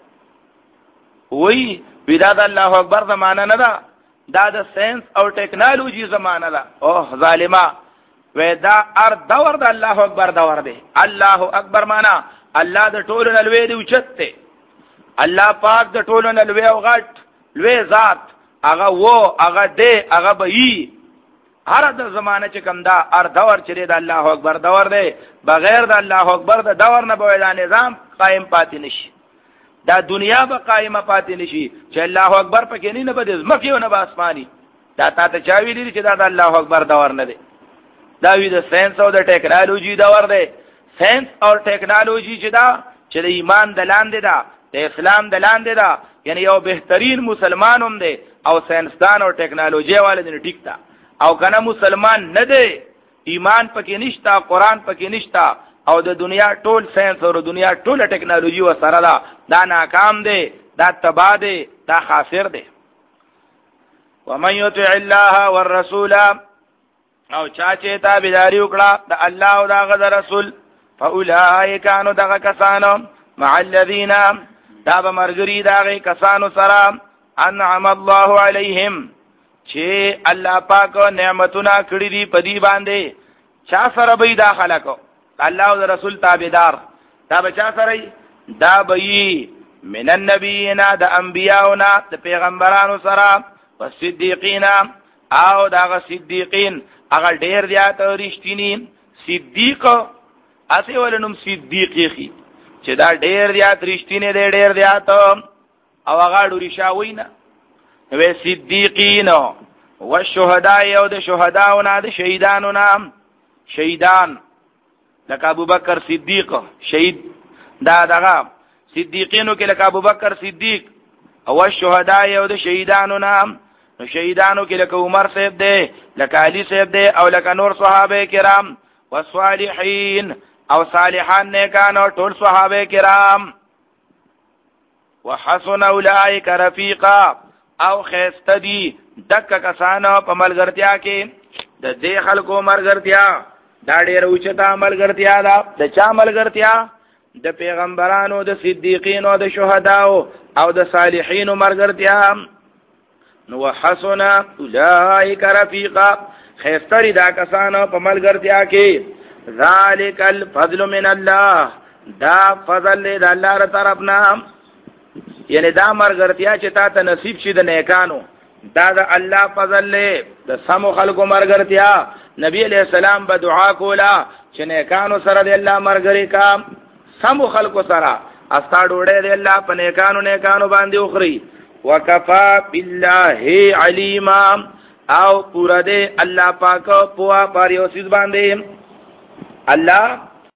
وی وی دا دا اللہ اکبر زمانہ نه دا دا د سائنس اور ٹیکنالوجی زمانہ دا اوه ظالما وی دا ار دور دا اللہ اکبر دور دی اللہ اکبر مانا الله د ټولو نه لوی دی اوچت دی الله پاک د ټولو نه لوی او غټ لوی ذات هغه وو هغه دی هغه به ای هر د زمانه چې کوم دا ار دور چې د الله اکبر دور دی بغیر د الله اکبر د دور نه به دا نظام قائم پاتې نشي دا دنیا به قائمه پاتې نشي چې الله اکبر پکې نه بده زمکه او نه باسماني دا تا ته چا ویلي چې دا د الله اکبر دور نه دی دا وی د ساينس او د ټیکنالوژي دور دی ساينس او ټیکنالوژي چې دا چې د ایمان د لاندې دا د اسلام د لاندې دا یعنی یو بهترین مسلمان هم دی او ساينسدان او ټیکنالوژي والے دی ټیک تا او کنه مسلمان نه دی ایمان پکې نشتا قرآن پکې نشتا او د دنیا ټول ساينس او د دنیا ټول ټیکنالوژي و سره دا دا ناکام دی دا تباہ دی دا خاسر دی ومن يطع الله والرسول او چا چې تابعداري وکړه د الله او د رسول فاولئک انو دغه کسانو مع الذين دا به مرګري دغه کسانو سره انعم الله عليهم چې الله پاک نعمتونه کړې دي پدی باندې چا سره به دا خلکو الله او رسول تابعدار دا به چا سره دا به من النبیین د انبیاءنا د پیغمبرانو سره او صدیقین او دا صدیقین هغه ډیر زیات رښتینی صدیق اسی ولنم صدیقی چې دا ډیر زیات رښتینی دی ډیر زیات او هغه ډوري شاوینه وی صدیقین و شهداء او د شهداء او د شهیدانو نام شهیدان لکه ابوبکر صدیق شهید دا دغه صدیقینو کې لکه ابوبکر صدیق او شهداء او د شهیدانو نام نو شهیدانو کې لکه عمر صاحب دی لکه علی صاحب دی او لکه نور صحابه کرام و صالحین او صالحان نیکان او ټول صحابه کرام وحسن اولئک رفیقا او خیستدی دک کسانو په ملګرتیا کې د دې خلکو ملګرتیا دا ډېر اوچته ملګرتیا ده د چا ملګرتیا د پیغمبرانو د صدیقین او د شهداو او د صالحین ملګرتیا نو وحسن اولئک رفیقا خیستری دا کسانو په ملګرتیا کې ذالک الفضل من الله دا فضل د الله تر طرف نه یعنی دا مرګرتیا چې تا ته نصیب شي د نیکانو دا د الله فضل له د سمو خلکو مرګرتیا. نبی علیہ السلام به دعا کولا چې نیکانو سره د الله مرګري کا، سمو خلکو سره استا ډوړې د الله په نیکانو نیکانو باندې اخري. وکفا بالله علیما او پورا دې الله پاک پوا پر یو سیز باندې. الله